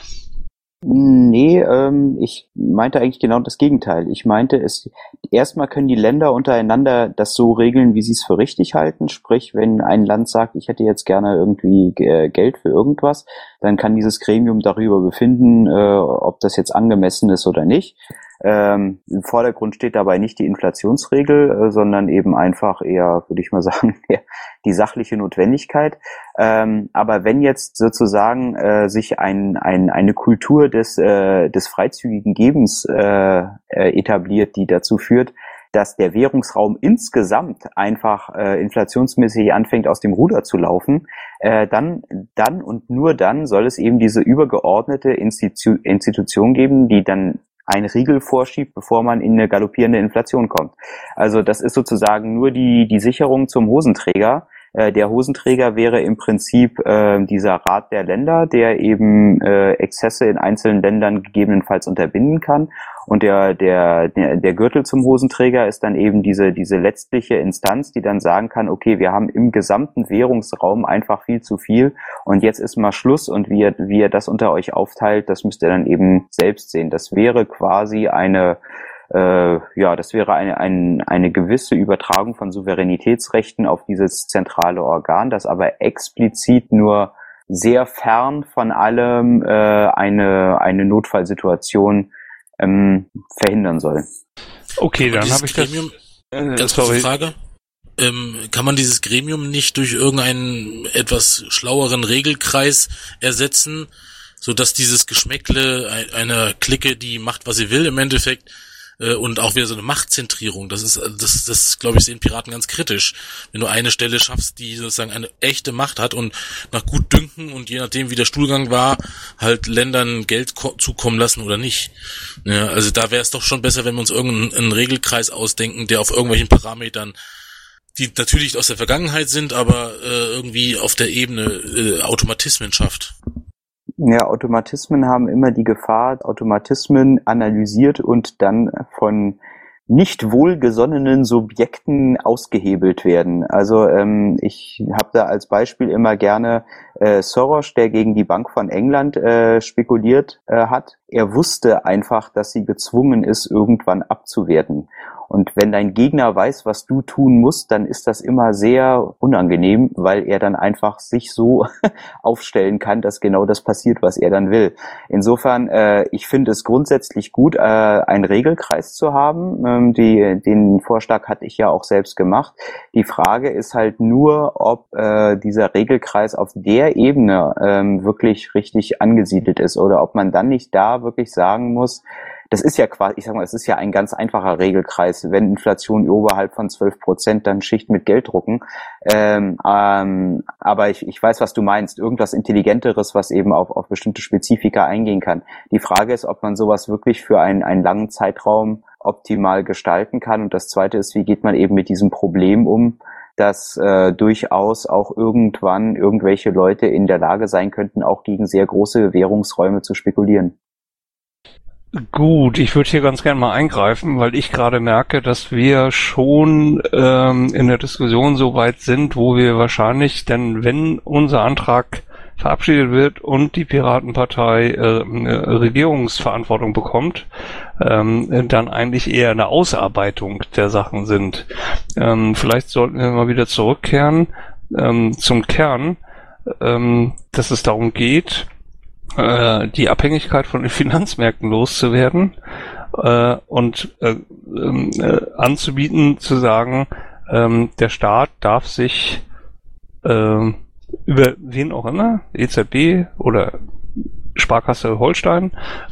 Nee, ich meinte eigentlich genau das Gegenteil. Ich meinte, erstmal können die Länder untereinander das so regeln, wie sie es für richtig halten. Sprich, wenn ein Land sagt, ich hätte jetzt gerne irgendwie Geld für irgendwas, dann kann dieses Gremium darüber befinden, ob das jetzt angemessen ist oder nicht. Im Vordergrund steht dabei nicht die Inflationsregel, sondern eben einfach eher, würde ich mal sagen, die sachliche Notwendigkeit. Aber wenn jetzt sozusagen sich eine Kultur des freizügigen Gebens etabliert, die dazu führt, dass der Währungsraum insgesamt einfach inflationsmäßig anfängt, aus dem Ruder zu laufen, dann und nur dann soll es eben diese übergeordnete Institution geben, die dann einen Riegel vorschiebt, bevor man in eine galoppierende Inflation kommt. Also das ist sozusagen nur die Sicherung zum Hosenträger. Der Hosenträger wäre im Prinzip dieser Rat der Länder, der eben Exzesse in einzelnen Ländern gegebenenfalls unterbinden kann. Und der Gürtel zum Hosenträger ist dann eben diese letztliche Instanz, die dann sagen kann, okay, wir haben im gesamten Währungsraum einfach viel zu viel und jetzt ist mal Schluss, und wie ihr das unter euch aufteilt, das müsst ihr dann eben selbst sehen. Das wäre quasi eine gewisse Übertragung von Souveränitätsrechten auf dieses zentrale Organ, das aber explizit nur sehr fern von allem eine Notfallsituation verhindern soll. Okay, dann habe ich Gremium, ganz kurze Frage. Kann man dieses Gremium nicht durch irgendeinen etwas schlaueren Regelkreis ersetzen, sodass dieses Geschmäckle einer Clique, die macht, was sie will im Endeffekt, und auch wieder so eine Machtzentrierung, das ist, glaube ich, sehen Piraten ganz kritisch. Wenn du eine Stelle schaffst, die sozusagen eine echte Macht hat und nach Gutdünken und je nachdem, wie der Stuhlgang war, halt Ländern Geld zukommen lassen oder nicht. Ja, also da wäre es doch schon besser, wenn wir uns irgendeinen Regelkreis ausdenken, der auf irgendwelchen Parametern, die natürlich aus der Vergangenheit sind, aber irgendwie auf der Ebene Automatismen schafft. Ja, Automatismen haben immer die Gefahr, Automatismen analysiert und dann von nicht wohlgesonnenen Subjekten ausgehebelt werden. Also ich habe da als Beispiel immer gerne Soros, der gegen die Bank von England spekuliert hat. Er wusste einfach, dass sie gezwungen ist, irgendwann abzuwerten. Und wenn dein Gegner weiß, was du tun musst, dann ist das immer sehr unangenehm, weil er dann einfach sich so aufstellen kann, dass genau das passiert, was er dann will. Insofern, ich finde es grundsätzlich gut, einen Regelkreis zu haben. Den Vorschlag hatte ich ja auch selbst gemacht. Die Frage ist halt nur, ob dieser Regelkreis auf der Ebene wirklich richtig angesiedelt ist oder ob man dann nicht da wirklich sagen muss, das ist ja quasi, ich sag mal, es ist ja ein ganz einfacher Regelkreis. Wenn Inflation oberhalb von 12%, dann Schicht mit Geld drucken. Aber ich weiß, was du meinst. Irgendwas Intelligenteres, was eben auf bestimmte Spezifika eingehen kann. Die Frage ist, ob man sowas wirklich für einen langen Zeitraum optimal gestalten kann. Und das Zweite ist, wie geht man eben mit diesem Problem um, dass durchaus auch irgendwann irgendwelche Leute in der Lage sein könnten, auch gegen sehr große Währungsräume zu spekulieren. Gut, ich würde hier ganz gerne mal eingreifen, weil ich gerade merke, dass wir schon in der Diskussion so weit sind, wo wir wahrscheinlich, denn wenn unser Antrag verabschiedet wird und die Piratenpartei Regierungsverantwortung bekommt, dann eigentlich eher eine Ausarbeitung der Sachen sind. Vielleicht sollten wir mal wieder zurückkehren zum Kern, dass es darum geht, die Abhängigkeit von den Finanzmärkten loszuwerden und anzubieten, zu sagen, der Staat darf sich über wen auch immer, EZB oder Sparkasse Holstein,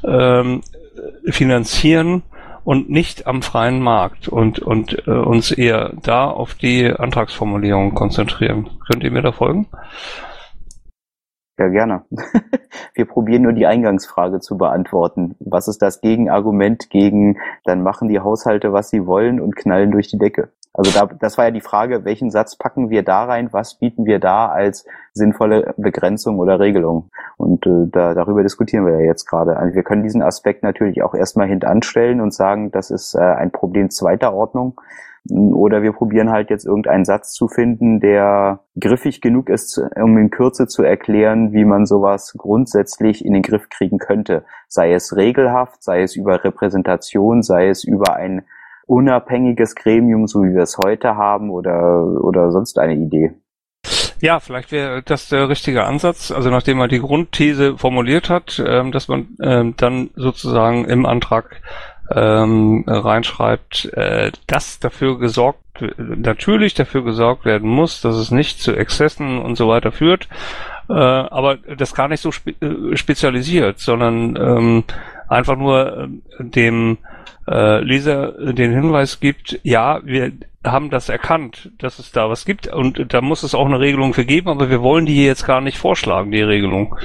finanzieren und nicht am freien Markt und uns eher da auf die Antragsformulierung konzentrieren. Könnt ihr mir da folgen? Ja, gerne. Wir probieren nur die Eingangsfrage zu beantworten. Was ist das Gegenargument gegen, dann machen die Haushalte, was sie wollen und knallen durch die Decke? Also das war ja die Frage, welchen Satz packen wir da rein, was bieten wir da als sinnvolle Begrenzung oder Regelung? Und darüber diskutieren wir ja jetzt gerade. Also wir können diesen Aspekt natürlich auch erstmal hintanstellen und sagen, das ist ein Problem zweiter Ordnung. Oder wir probieren halt jetzt irgendeinen Satz zu finden, der griffig genug ist, um in Kürze zu erklären, wie man sowas grundsätzlich in den Griff kriegen könnte. Sei es regelhaft, sei es über Repräsentation, sei es über ein unabhängiges Gremium, so wie wir es heute haben, oder sonst eine Idee. Ja, vielleicht wäre das der richtige Ansatz. Also nachdem man die Grundthese formuliert hat, dass man dann sozusagen im Antrag reinschreibt, dass natürlich dafür gesorgt werden muss, dass es nicht zu Exzessen und so weiter führt, aber das gar nicht so spezialisiert, sondern einfach nur dem Leser den Hinweis gibt, ja, wir haben das erkannt, dass es da was gibt und da muss es auch eine Regelung für geben, aber wir wollen die jetzt gar nicht vorschlagen, die Regelung.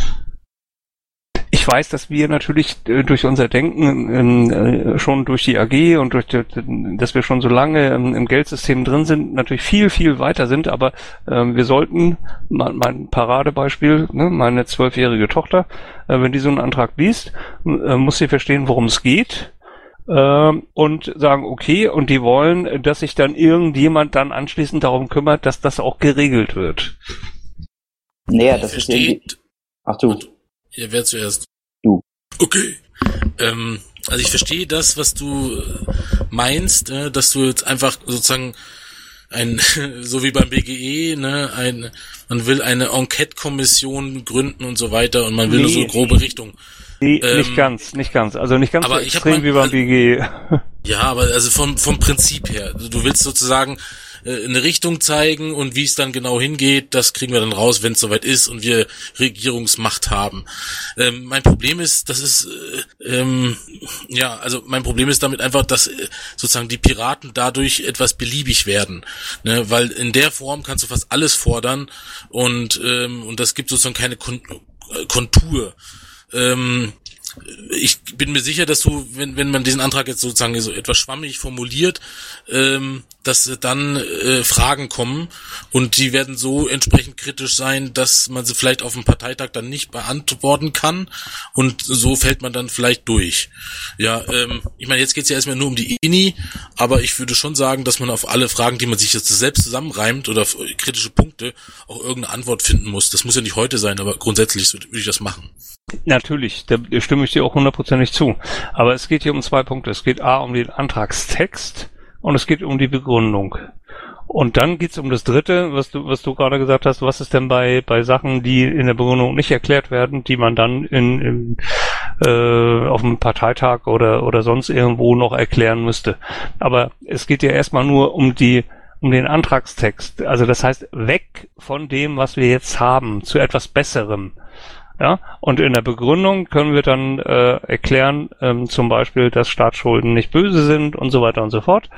Ich weiß, dass wir natürlich durch unser Denken schon durch die AG und dass wir schon so lange im Geldsystem drin sind, natürlich viel, viel weiter sind, aber wir sollten, mein Paradebeispiel, ne, meine 12-jährige Tochter, wenn die so einen Antrag liest, muss sie verstehen, worum es geht und sagen, okay, und die wollen, dass sich dann irgendjemand dann anschließend darum kümmert, dass das auch geregelt wird. Naja, das ist irgendwie... Ach du. Ja, wer zuerst? Du. Okay. Also ich verstehe das, was du meinst, dass du jetzt einfach sozusagen so wie beim BGE, ne, man will eine Enquete-Kommission gründen und so weiter und man will nur so grobe Richtung. Nee, nicht ganz. Also nicht ganz so extrem wie beim BGE. Ja, aber also vom Prinzip her. Also du willst sozusagen eine Richtung zeigen und wie es dann genau hingeht, das kriegen wir dann raus, wenn es soweit ist und wir Regierungsmacht haben. Mein Problem ist, mein Problem ist damit einfach, dass sozusagen die Piraten dadurch etwas beliebig werden, ne? Weil in der Form kannst du fast alles fordern und das gibt sozusagen keine Kontur. Ich bin mir sicher, dass du, wenn man diesen Antrag jetzt sozusagen so etwas schwammig formuliert, dass dann Fragen kommen und die werden so entsprechend kritisch sein, dass man sie vielleicht auf dem Parteitag dann nicht beantworten kann und so fällt man dann vielleicht durch. Ja, ich meine, jetzt geht's ja erstmal nur um die INI, aber ich würde schon sagen, dass man auf alle Fragen, die man sich jetzt selbst zusammenreimt oder kritische Punkte, auch irgendeine Antwort finden muss. Das muss ja nicht heute sein, aber grundsätzlich würde ich das machen. Natürlich, da stimme ich dir auch 100% zu. Aber es geht hier um 2 Punkte. Es geht A um den Antragstext und es geht um die Begründung. Und dann geht's um das Dritte, was du gerade gesagt hast. Was ist denn bei Sachen, die in der Begründung nicht erklärt werden, die man dann auf einem Parteitag oder sonst irgendwo noch erklären müsste? Aber es geht ja erstmal nur um den Antragstext. Also das heißt, weg von dem, was wir jetzt haben, zu etwas Besserem. Ja, und in der Begründung können wir dann erklären, zum Beispiel, dass Staatsschulden nicht böse sind und so weiter und so fort.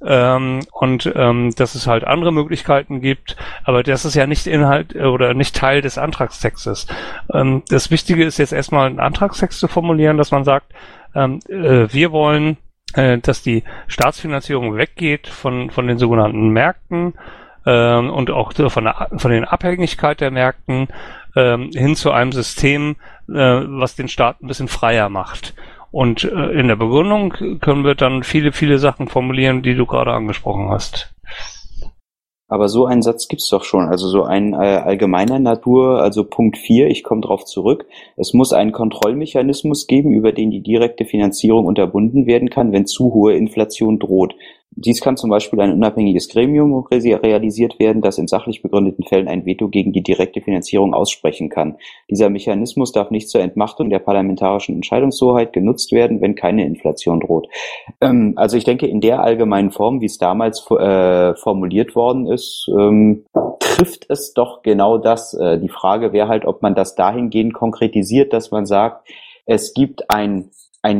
Dass es halt andere Möglichkeiten gibt, aber das ist ja nicht Inhalt oder nicht Teil des Antragstextes. Das Wichtige ist jetzt erstmal einen Antragstext zu formulieren, dass man sagt, wir wollen, dass die Staatsfinanzierung weggeht von den sogenannten Märkten und auch von den Abhängigkeit der Märkten hin zu einem System, was den Staat ein bisschen freier macht. Und in der Begründung können wir dann viele, viele Sachen formulieren, die du gerade angesprochen hast. Aber so einen Satz gibt's doch schon, also so ein allgemeiner Natur, also Punkt 4, ich komme drauf zurück. Es muss einen Kontrollmechanismus geben, über den die direkte Finanzierung unterbunden werden kann, wenn zu hohe Inflation droht. Dies kann zum Beispiel ein unabhängiges Gremium realisiert werden, das in sachlich begründeten Fällen ein Veto gegen die direkte Finanzierung aussprechen kann. Dieser Mechanismus darf nicht zur Entmachtung der parlamentarischen Entscheidungshoheit genutzt werden, wenn keine Inflation droht. Also ich denke, in der allgemeinen Form, wie es damals formuliert worden ist, trifft es doch genau das. Die Frage wäre halt, ob man das dahingehend konkretisiert, dass man sagt, es gibt eine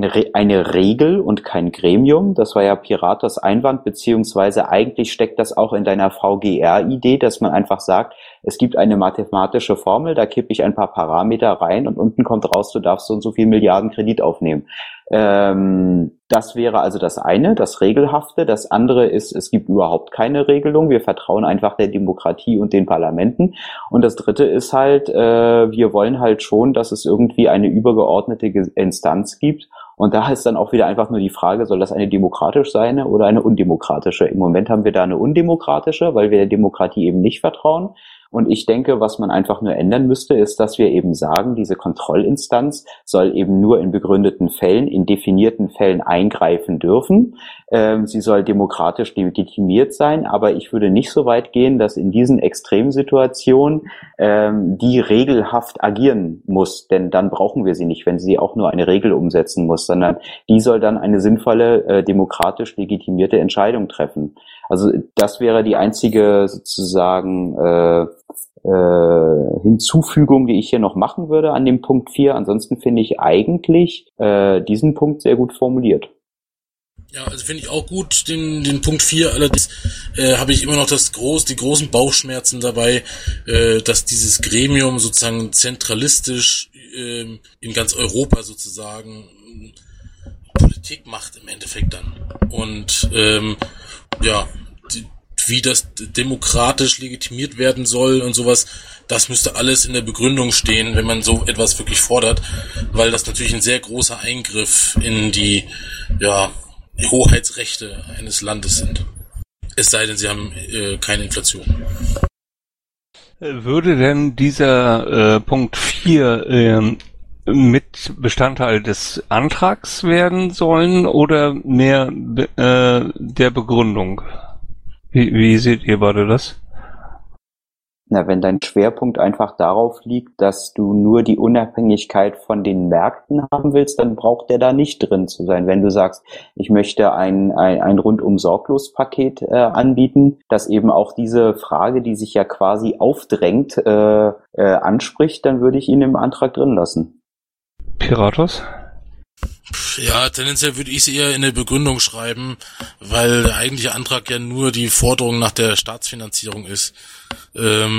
Regel und kein Gremium. Das war ja Piratos Einwand, beziehungsweise eigentlich steckt das auch in deiner VGR-Idee, dass man einfach sagt, es gibt eine mathematische Formel, da kippe ich ein paar Parameter rein und unten kommt raus, du darfst so und so viel Milliarden Kredit aufnehmen. Das wäre also das eine, das Regelhafte. Das andere ist, es gibt überhaupt keine Regelung. Wir vertrauen einfach der Demokratie und den Parlamenten. Und das dritte ist halt, wir wollen halt schon, dass es irgendwie eine übergeordnete Instanz gibt. Und da ist dann auch wieder einfach nur die Frage, soll das eine demokratisch sein oder eine undemokratische? Im Moment haben wir da eine undemokratische, weil wir der Demokratie eben nicht vertrauen. Und ich denke, was man einfach nur ändern müsste, ist, dass wir eben sagen, diese Kontrollinstanz soll eben nur in begründeten Fällen, in definierten Fällen eingreifen dürfen. Sie soll demokratisch legitimiert sein, aber ich würde nicht so weit gehen, dass in diesen Extremsituationen die regelhaft agieren muss, denn dann brauchen wir sie nicht, wenn sie auch nur eine Regel umsetzen muss, sondern die soll dann eine sinnvolle, demokratisch legitimierte Entscheidung treffen. Also das wäre die einzige sozusagen Hinzufügung, die ich hier noch machen würde an dem Punkt 4. Ansonsten finde ich eigentlich diesen Punkt sehr gut formuliert. Ja, also finde ich auch gut, den Punkt 4, allerdings habe ich immer noch die großen Bauchschmerzen dabei, dass dieses Gremium sozusagen zentralistisch in ganz Europa sozusagen Politik macht im Endeffekt dann. Und wie das demokratisch legitimiert werden soll und sowas, das müsste alles in der Begründung stehen, wenn man so etwas wirklich fordert, weil das natürlich ein sehr großer Eingriff in die Hoheitsrechte eines Landes sind. Es sei denn, sie haben keine Inflation. Würde denn dieser Punkt 4 mit Bestandteil des Antrags werden sollen oder mehr der Begründung? Wie seht ihr beide das? Na, wenn dein Schwerpunkt einfach darauf liegt, dass du nur die Unabhängigkeit von den Märkten haben willst, dann braucht der da nicht drin zu sein. Wenn du sagst, ich möchte ein rundum sorglos Paket anbieten, das eben auch diese Frage, die sich ja quasi aufdrängt, anspricht, dann würde ich ihn im Antrag drin lassen. Piratos? Ja, tendenziell würde ich sie eher in der Begründung schreiben, weil der eigentliche Antrag ja nur die Forderung nach der Staatsfinanzierung ist.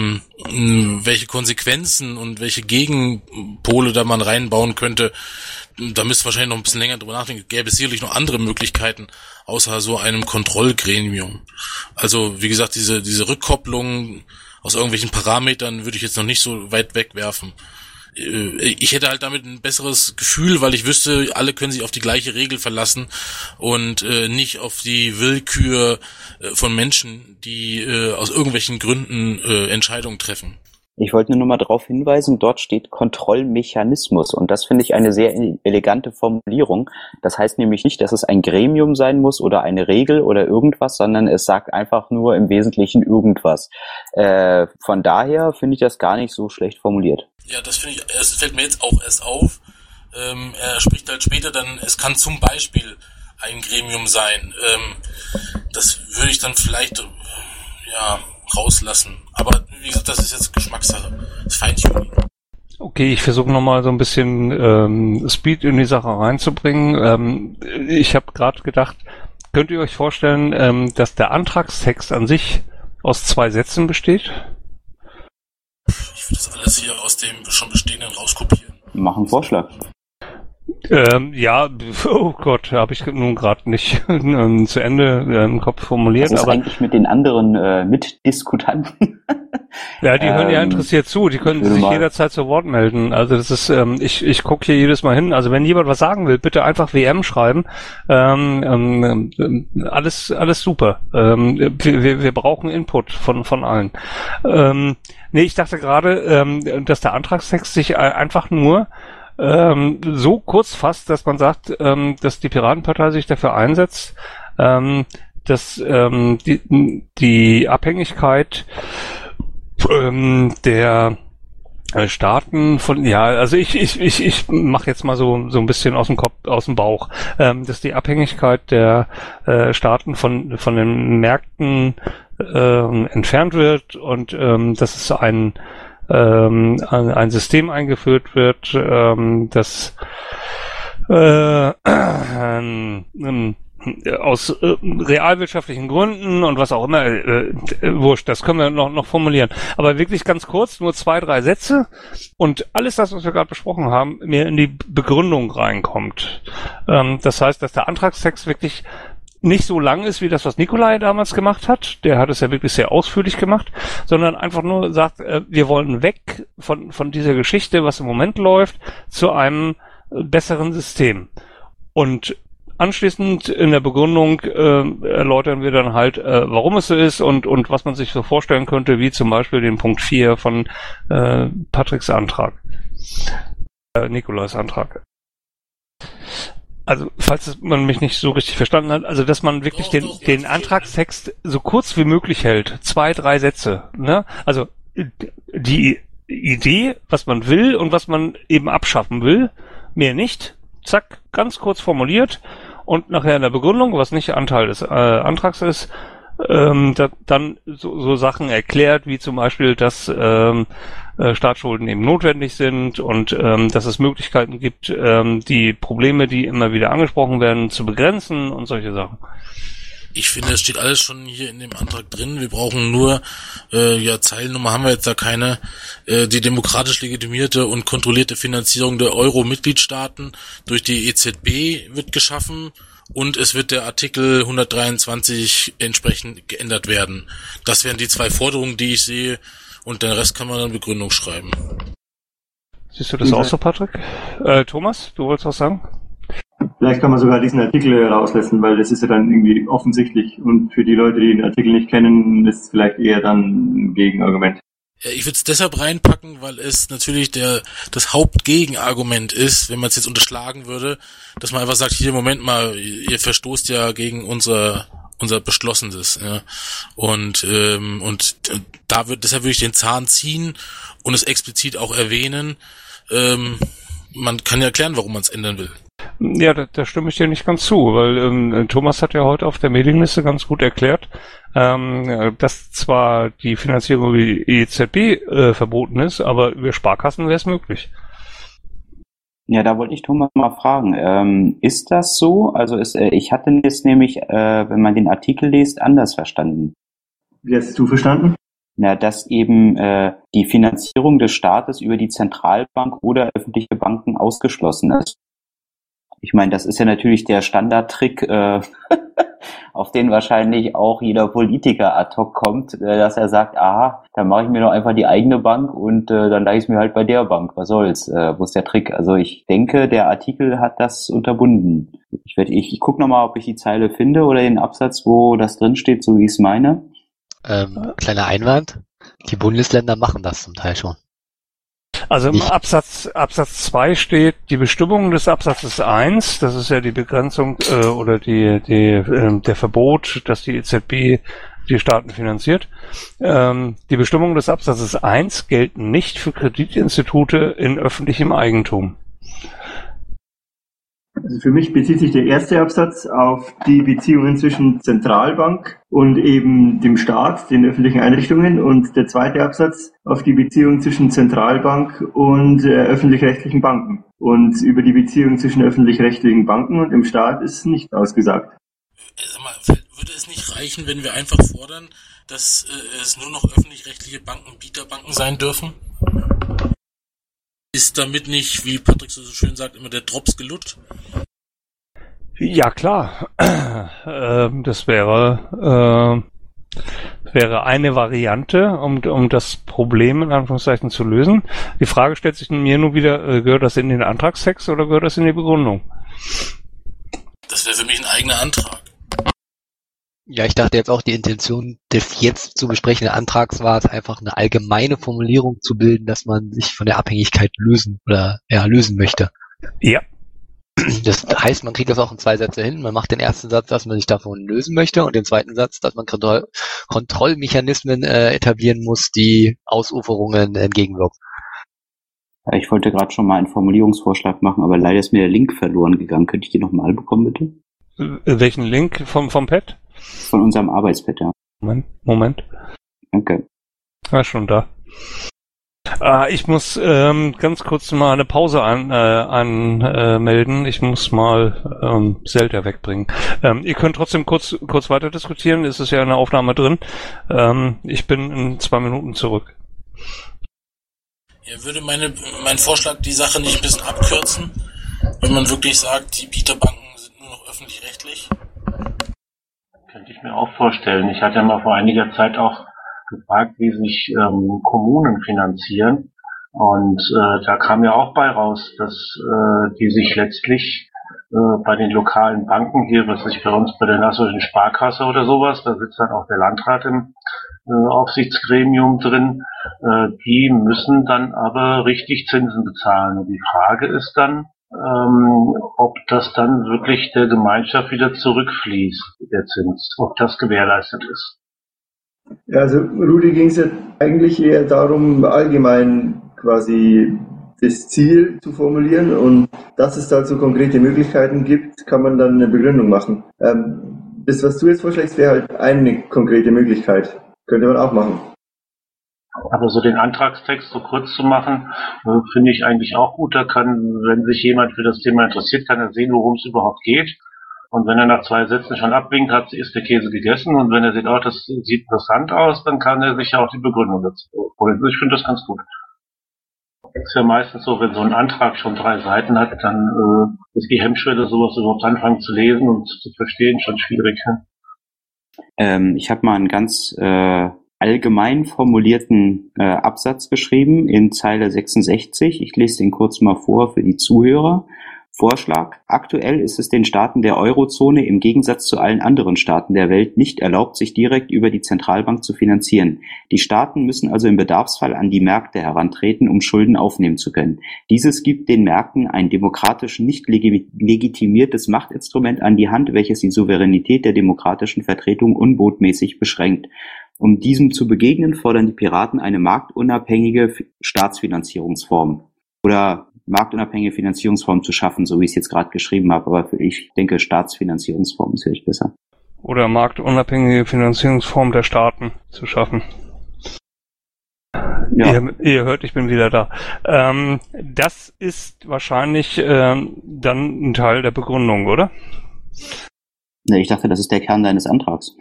Welche Konsequenzen und welche Gegenpole da man reinbauen könnte, da müsste wahrscheinlich noch ein bisschen länger drüber nachdenken, gäbe es sicherlich noch andere Möglichkeiten, außer so einem Kontrollgremium. Also, wie gesagt, diese Rückkopplung aus irgendwelchen Parametern würde ich jetzt noch nicht so weit wegwerfen. Ich hätte halt damit ein besseres Gefühl, weil ich wüsste, alle können sich auf die gleiche Regel verlassen und nicht auf die Willkür von Menschen, die aus irgendwelchen Gründen Entscheidungen treffen. Ich wollte nur noch mal darauf hinweisen, dort steht Kontrollmechanismus und das finde ich eine sehr elegante Formulierung. Das heißt nämlich nicht, dass es ein Gremium sein muss oder eine Regel oder irgendwas, sondern es sagt einfach nur im Wesentlichen irgendwas. Von daher finde ich das gar nicht so schlecht formuliert. Ja, das finde ich, es fällt mir jetzt auch erst auf. Er spricht halt später dann, es kann zum Beispiel ein Gremium sein. Das würde ich dann vielleicht, rauslassen. Aber wie gesagt, das ist jetzt Geschmackssache. Das ist Feintuning. Okay, ich versuche nochmal so ein bisschen Speed in die Sache reinzubringen. Ich habe gerade gedacht, könnt ihr euch vorstellen, dass der Antragstext an sich aus 2 Sätzen besteht? Ich würde das alles hier aus dem schon Bestehenden rauskopieren. Mach einen Vorschlag. Oh Gott, habe ich nun gerade nicht zu Ende im Kopf formuliert. Was ist aber eigentlich mit den anderen Mitdiskutanten? Ja, die hören ja interessiert zu, die können sich jederzeit zu Wort melden. Also das ist, ich gucke hier jedes Mal hin. Also wenn jemand was sagen will, bitte einfach WM schreiben. Alles super. Wir brauchen Input von allen. Ich dachte gerade, dass der Antragstext sich einfach nur so kurz fasst, dass man sagt, dass die Piratenpartei sich dafür einsetzt, dass die Abhängigkeit der Staaten von, also ich mache jetzt mal so ein bisschen aus dem Bauch, dass die Abhängigkeit der Staaten von den Märkten entfernt wird und dass es ein System eingeführt wird, das aus realwirtschaftlichen Gründen und was auch immer, wurscht, das können wir noch formulieren. Aber wirklich ganz kurz, nur 2, 3 Sätze und alles das, was wir gerade besprochen haben, mir in die Begründung reinkommt. Das heißt, dass der Antragstext wirklich nicht so lang ist, wie das, was Nikolai damals gemacht hat. Der hat es ja wirklich sehr ausführlich gemacht, sondern einfach nur sagt, wir wollen weg von dieser Geschichte, was im Moment läuft, zu einem besseren System. Und anschließend in der Begründung erläutern wir dann halt, warum es so ist und was man sich so vorstellen könnte, wie zum Beispiel den Punkt 4 von Patricks Antrag. Nikolais Antrag. Also, falls man mich nicht so richtig verstanden hat, also dass man wirklich den Antragstext so kurz wie möglich hält. 2, 3 Sätze. Ne? Also die Idee, was man will und was man eben abschaffen will, mehr nicht. Zack, ganz kurz formuliert und nachher in der Begründung, was nicht Anteil des Antrags ist, dann so Sachen erklärt, wie zum Beispiel, dass Staatsschulden eben notwendig sind und dass es Möglichkeiten gibt, die Probleme, die immer wieder angesprochen werden, zu begrenzen und solche Sachen. Ich finde, es steht alles schon hier in dem Antrag drin. Wir brauchen nur, Zeilennummer haben wir jetzt da keine, die demokratisch legitimierte und kontrollierte Finanzierung der Euro-Mitgliedstaaten durch die EZB wird geschaffen und es wird der Artikel 123 entsprechend geändert werden. Das wären die 2 Forderungen, die ich sehe und den Rest kann man dann Begründung schreiben. Siehst du das auch so, Patrick? Thomas, du wolltest was sagen? Vielleicht kann man sogar diesen Artikel rauslassen, weil das ist ja dann irgendwie offensichtlich und für die Leute, die den Artikel nicht kennen, ist es vielleicht eher dann ein Gegenargument. Ich würde es deshalb reinpacken, weil es natürlich das Hauptgegenargument ist, wenn man es jetzt unterschlagen würde, dass man einfach sagt, hier, Moment mal, ihr verstoßt ja gegen unser Beschlossenes. Ja. Und deshalb würde ich den Zahn ziehen und es explizit auch erwähnen. Man kann ja erklären, warum man es ändern will. Ja, da stimme ich dir nicht ganz zu, weil Thomas hat ja heute auf der Mailingliste ganz gut erklärt, dass zwar die Finanzierung über die EZB verboten ist, aber über Sparkassen wäre es möglich. Ja, da wollte ich Thomas mal fragen, ist das so? Also ich hatte es nämlich, wenn man den Artikel liest, anders verstanden. Wie hast du verstanden? Na, dass eben die Finanzierung des Staates über die Zentralbank oder öffentliche Banken ausgeschlossen ist. Ich meine, das ist ja natürlich der Standardtrick, auf den wahrscheinlich auch jeder Politiker ad hoc kommt, dass er sagt, aha, dann mache ich mir doch einfach die eigene Bank und dann leihe ich es mir halt bei der Bank. Was soll's? Wo ist der Trick? Also ich denke, der Artikel hat das unterbunden. Ich gucke nochmal, ob ich die Zeile finde oder den Absatz, wo das drin steht, so wie ich es meine. Kleiner Einwand. Die Bundesländer machen das zum Teil schon. Also im Absatz 2 steht die Bestimmung des Absatzes 1, das ist ja die Begrenzung oder der Verbot, dass die EZB die Staaten finanziert. Die Bestimmungen des Absatzes 1 gelten nicht für Kreditinstitute in öffentlichem Eigentum. Also für mich bezieht sich der erste Absatz auf die Beziehungen zwischen Zentralbank und eben dem Staat, den öffentlichen Einrichtungen, und der zweite Absatz auf die Beziehung zwischen Zentralbank und öffentlich-rechtlichen Banken. Und über die Beziehung zwischen öffentlich-rechtlichen Banken und dem Staat ist nicht ausgesagt. Sag mal, würde es nicht reichen, wenn wir einfach fordern, dass es nur noch öffentlich-rechtliche Banken Bieterbanken sein dürfen? Ist damit nicht, wie Patrick so schön sagt, immer der Drops gelutscht? Ja, klar. Das wäre eine Variante, um das Problem in Anführungszeichen zu lösen. Die Frage stellt sich mir nur wieder, gehört das in den Antragstext oder gehört das in die Begründung? Das wäre für mich ein eigener Antrag. Ja, ich dachte jetzt auch, die Intention des jetzt zu besprechenden Antrags war es einfach eine allgemeine Formulierung zu bilden, dass man sich von der Abhängigkeit lösen möchte. Ja. Das heißt, man kriegt das auch in 2 Sätze hin. Man macht den ersten Satz, dass man sich davon lösen möchte, und den zweiten Satz, dass man Kontrollmechanismen etablieren muss, die Ausuferungen entgegenwirken. Ja, ich wollte gerade schon mal einen Formulierungsvorschlag machen, aber leider ist mir der Link verloren gegangen. Könnte ich den nochmal bekommen, bitte? Welchen Link vom Pad? Von unserem Arbeitspad, ja. Moment. Danke. Ah, schon da. Ich muss ganz kurz mal eine Pause anmelden. Ich muss mal Zelda wegbringen. Ihr könnt trotzdem kurz weiter diskutieren. Es ist ja eine Aufnahme drin. Ich bin in 2 Minuten zurück. Ja, würde mein Vorschlag die Sache nicht ein bisschen abkürzen, wenn man wirklich sagt, die Bieterbanken sind nur noch öffentlich-rechtlich? Könnte ich mir auch vorstellen. Ich hatte ja mal vor einiger Zeit auch gefragt, wie sich Kommunen finanzieren. Und da kam ja auch bei raus, dass die sich letztlich bei den lokalen Banken hier, was sich bei uns bei der Nassauischen Sparkasse oder sowas, da sitzt dann auch der Landrat im Aufsichtsgremium drin, die müssen dann aber richtig Zinsen bezahlen. Die Frage ist dann, ob das dann wirklich der Gemeinschaft wieder zurückfließt, der Zins, ob das gewährleistet ist. Ja, also Rudi, ging es ja eigentlich eher darum, allgemein quasi das Ziel zu formulieren, und dass es dazu konkrete Möglichkeiten gibt, kann man dann eine Begründung machen. Das, was du jetzt vorschlägst, wäre halt eine konkrete Möglichkeit. Könnte man auch machen. Aber so den Antragstext so kurz zu machen, finde ich eigentlich auch gut. Da kann, wenn sich jemand für das Thema interessiert, kann er sehen, worum es überhaupt geht. Und wenn er nach 2 Sätzen schon abwinkt, ist der Käse gegessen. Und wenn er sieht, oh, das sieht interessant aus, dann kann er sich ja auch die Begründung dazu holen. Ich finde das ganz gut. Ist ja meistens so, wenn so ein Antrag schon 3 Seiten hat, dann ist die Hemmschwelle, sowas überhaupt anfangen zu lesen und zu verstehen, schon schwierig. Ich habe mal einen ganz allgemein formulierten Absatz geschrieben in Zeile 66. Ich lese den kurz mal vor für die Zuhörer. Vorschlag: Aktuell ist es den Staaten der Eurozone im Gegensatz zu allen anderen Staaten der Welt nicht erlaubt, sich direkt über die Zentralbank zu finanzieren. Die Staaten müssen also im Bedarfsfall an die Märkte herantreten, um Schulden aufnehmen zu können. Dieses gibt den Märkten ein demokratisch nicht legitimiertes Machtinstrument an die Hand, welches die Souveränität der demokratischen Vertretung unbotmäßig beschränkt. Um diesem zu begegnen, fordern die Piraten eine marktunabhängige Staatsfinanzierungsform oder marktunabhängige Finanzierungsform zu schaffen, so wie ich es jetzt gerade geschrieben habe. Aber ich denke, Staatsfinanzierungsform ist vielleicht besser. Oder marktunabhängige Finanzierungsform der Staaten zu schaffen. Ja. Ihr hört, ich bin wieder da. Das ist wahrscheinlich dann ein Teil der Begründung, oder? Ne, ich dachte, das ist der Kern deines Antrags.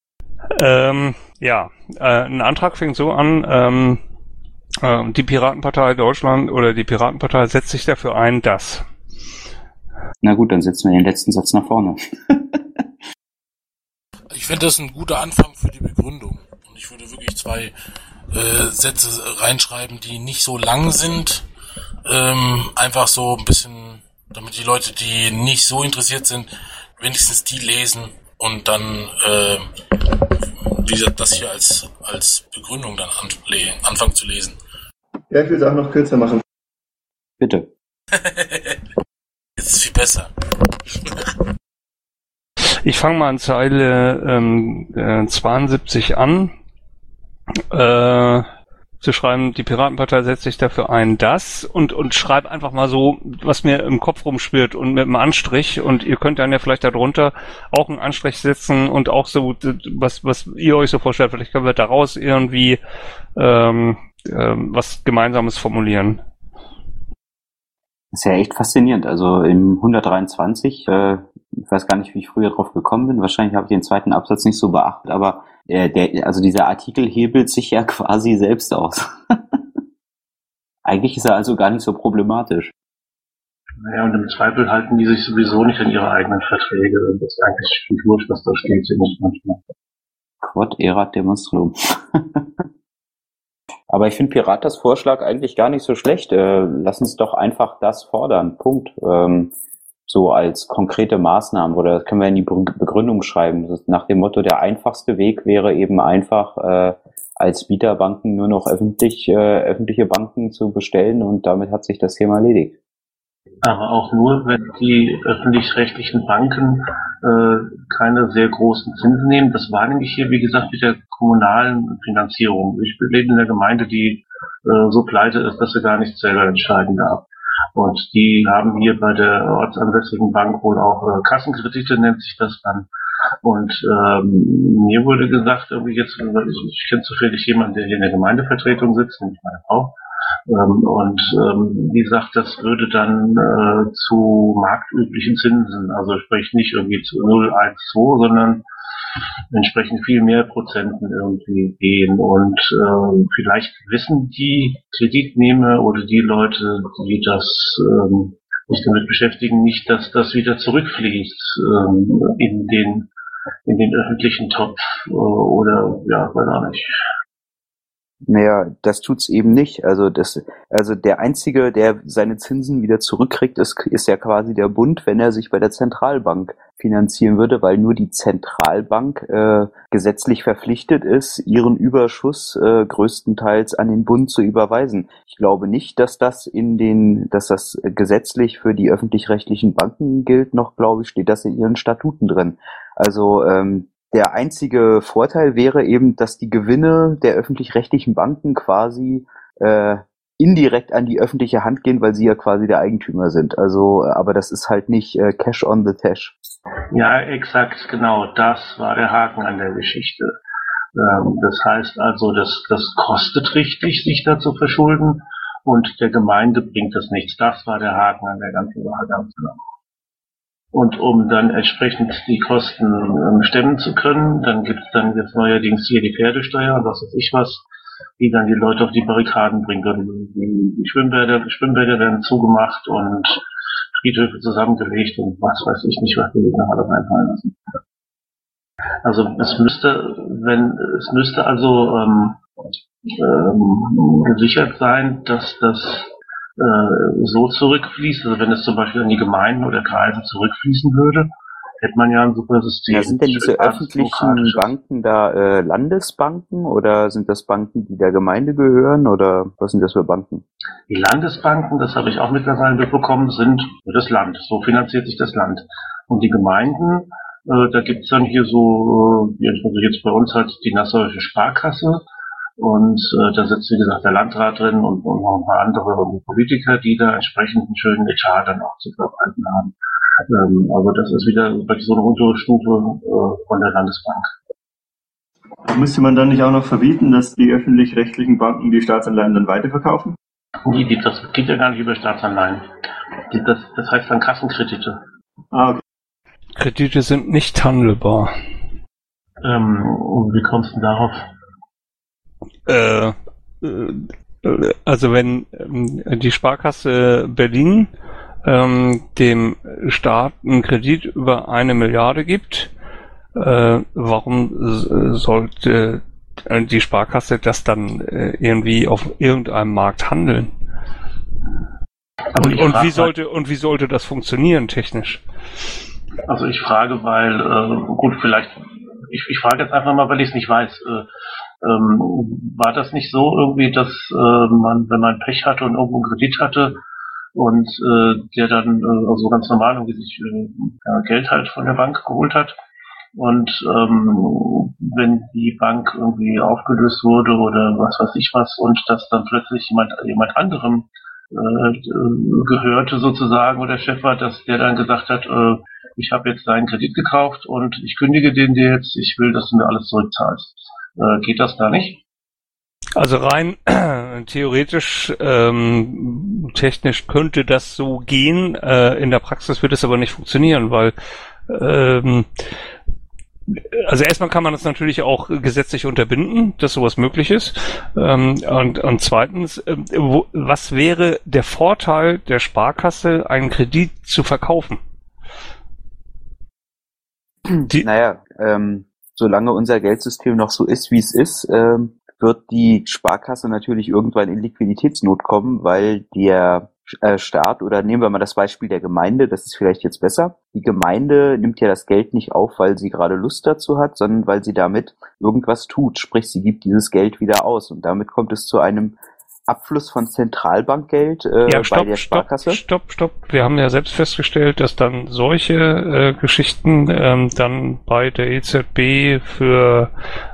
Ja, ein Antrag fängt so an, die Piratenpartei Deutschland oder die Piratenpartei setzt sich dafür ein, dass Na gut, dann setzen wir den letzten Satz nach vorne. Ich finde das ein guter Anfang für die Begründung. Und ich würde wirklich 2 Sätze reinschreiben, die nicht so lang sind. Einfach so ein bisschen, damit die Leute, die nicht so interessiert sind, wenigstens die lesen und dann wie gesagt, das hier als Begründung dann anfangen zu lesen. Ja, ich will es auch noch kürzer machen. Bitte. Jetzt ist viel besser. Ich fange mal an Zeile 72 an. Zu schreiben, die Piratenpartei setzt sich dafür ein, dass und schreib einfach mal so, was mir im Kopf rumschwirrt und mit einem Anstrich, und ihr könnt dann ja vielleicht darunter auch einen Anstrich setzen und auch so, was ihr euch so vorstellt, vielleicht können wir daraus irgendwie was Gemeinsames formulieren. Das ist ja echt faszinierend. Also im 123, ich weiß gar nicht, wie ich früher drauf gekommen bin, wahrscheinlich habe ich den zweiten Absatz nicht so beachtet, aber also dieser Artikel hebelt sich ja quasi selbst aus. Eigentlich ist er also gar nicht so problematisch. Naja, und im Zweifel halten die sich sowieso nicht an ihre eigenen Verträge. Das ist eigentlich viel wurscht, was da steht, manchmal. Quod erat demonstrum. Aber ich finde Piratas Vorschlag eigentlich gar nicht so schlecht. Lass uns doch einfach das fordern. Punkt. So als konkrete Maßnahmen, oder das können wir in die Begründung schreiben. Nach dem Motto, der einfachste Weg wäre eben einfach als Bieterbanken nur noch öffentliche Banken zu bestellen, und damit hat sich das Thema erledigt. Aber auch nur, wenn die öffentlich-rechtlichen Banken keine sehr großen Zinsen nehmen. Das war nämlich hier, wie gesagt, mit der kommunalen Finanzierung. Ich lebe in der Gemeinde, die so pleite ist, dass sie gar nicht selber entscheiden darf. Und die haben hier bei der ortsansässigen Bank wohl auch Kassenkredite, nennt sich das dann. Und mir wurde gesagt, irgendwie jetzt, ich kenne zufällig jemanden, der hier in der Gemeindevertretung sitzt, nämlich meine Frau, die sagt, das würde dann zu marktüblichen Zinsen, also sprich nicht irgendwie zu 0,12, sondern entsprechend viel mehr Prozenten irgendwie gehen. Und vielleicht wissen die Kreditnehmer oder die Leute, die das sich damit beschäftigen, nicht, dass das wieder zurückfließt in den öffentlichen Topf oder ja, weiß auch nicht. Naja, das tut's eben nicht. Also der Einzige, der seine Zinsen wieder zurückkriegt, ist ja quasi der Bund, wenn er sich bei der Zentralbank finanzieren würde, weil nur die Zentralbank gesetzlich verpflichtet ist, ihren Überschuss größtenteils an den Bund zu überweisen. Ich glaube nicht, dass das gesetzlich für die öffentlich-rechtlichen Banken gilt, noch glaube ich, steht das in ihren Statuten drin. Also der einzige Vorteil wäre eben, dass die Gewinne der öffentlich-rechtlichen Banken quasi indirekt an die öffentliche Hand gehen, weil sie ja quasi der Eigentümer sind. Also, aber das ist halt nicht Cash on the Tash. Ja, exakt, genau. Das war der Haken an der Geschichte. Das heißt also, das kostet richtig, sich da zu verschulden, und der Gemeinde bringt das nichts. Das war der Haken an der ganzen Sache, ganz genau. Und um dann entsprechend die Kosten stemmen zu können, dann gibt's jetzt neuerdings hier die Pferdesteuer und was weiß ich was, die dann die Leute auf die Barrikaden bringt. Und die Schwimmbäder werden zugemacht und Friedhöfe zusammengelegt und was weiß ich nicht, was die sich noch alles einfallen lassen. Also es müsste also gesichert sein, dass das so zurückfließt, also wenn es zum Beispiel an die Gemeinden oder Kreise zurückfließen würde, hätte man ja ein super System. Ja, sind denn diese öffentlichen Banken da Landesbanken, oder sind das Banken, die der Gemeinde gehören, oder was sind das für Banken? Die Landesbanken, das habe ich auch mittlerweile mitbekommen, sind das Land. So finanziert sich das Land. Und die Gemeinden, da gibt's dann hier so, jetzt bei uns halt die Nassauische Sparkasse. Und da sitzt, wie gesagt, der Landrat drin und noch ein paar andere Politiker, die da entsprechend einen schönen Etat dann auch zu verwalten haben. Also das ist wieder so eine untere Stufe von der Landesbank. Müsste man dann nicht auch noch verbieten, dass die öffentlich-rechtlichen Banken die Staatsanleihen dann weiterverkaufen? Nee, das geht ja gar nicht über Staatsanleihen. Das heißt dann Kassenkredite. Ah, okay. Kredite sind nicht handelbar. Und wie kommst du denn darauf? Also wenn die Sparkasse Berlin dem Staat einen Kredit über 1 Milliarde gibt, warum sollte die Sparkasse das dann irgendwie auf irgendeinem Markt handeln? Und wie sollte das funktionieren technisch? Also ich frage, weil, gut, vielleicht, ich frage jetzt einfach mal, weil ich es nicht weiß. War das nicht so irgendwie, dass man, wenn man Pech hatte und irgendwo einen Kredit hatte und der dann also ganz normal irgendwie sich Geld halt von der Bank geholt hat und wenn die Bank irgendwie aufgelöst wurde oder was weiß ich was und das dann plötzlich jemand anderem gehörte sozusagen, wo der Chef war, dass der dann gesagt hat, ich habe jetzt deinen Kredit gekauft und ich kündige den dir jetzt, ich will, dass du mir alles zurückzahlst. Geht das da nicht? Also rein theoretisch, technisch könnte das so gehen, in der Praxis wird es aber nicht funktionieren, weil also erstmal kann man das natürlich auch gesetzlich unterbinden, dass sowas möglich ist. Und zweitens, was wäre der Vorteil der Sparkasse, einen Kredit zu verkaufen? Solange unser Geldsystem noch so ist, wie es ist, wird die Sparkasse natürlich irgendwann in Liquiditätsnot kommen, weil der Staat, oder nehmen wir mal das Beispiel der Gemeinde, das ist vielleicht jetzt besser. Die Gemeinde nimmt ja das Geld nicht auf, weil sie gerade Lust dazu hat, sondern weil sie damit irgendwas tut. Sprich, sie gibt dieses Geld wieder aus und damit kommt es zu einem Abfluss von Zentralbankgeld bei der Sparkasse. Stopp. Wir haben ja selbst festgestellt, dass dann solche Geschichten dann bei der EZB für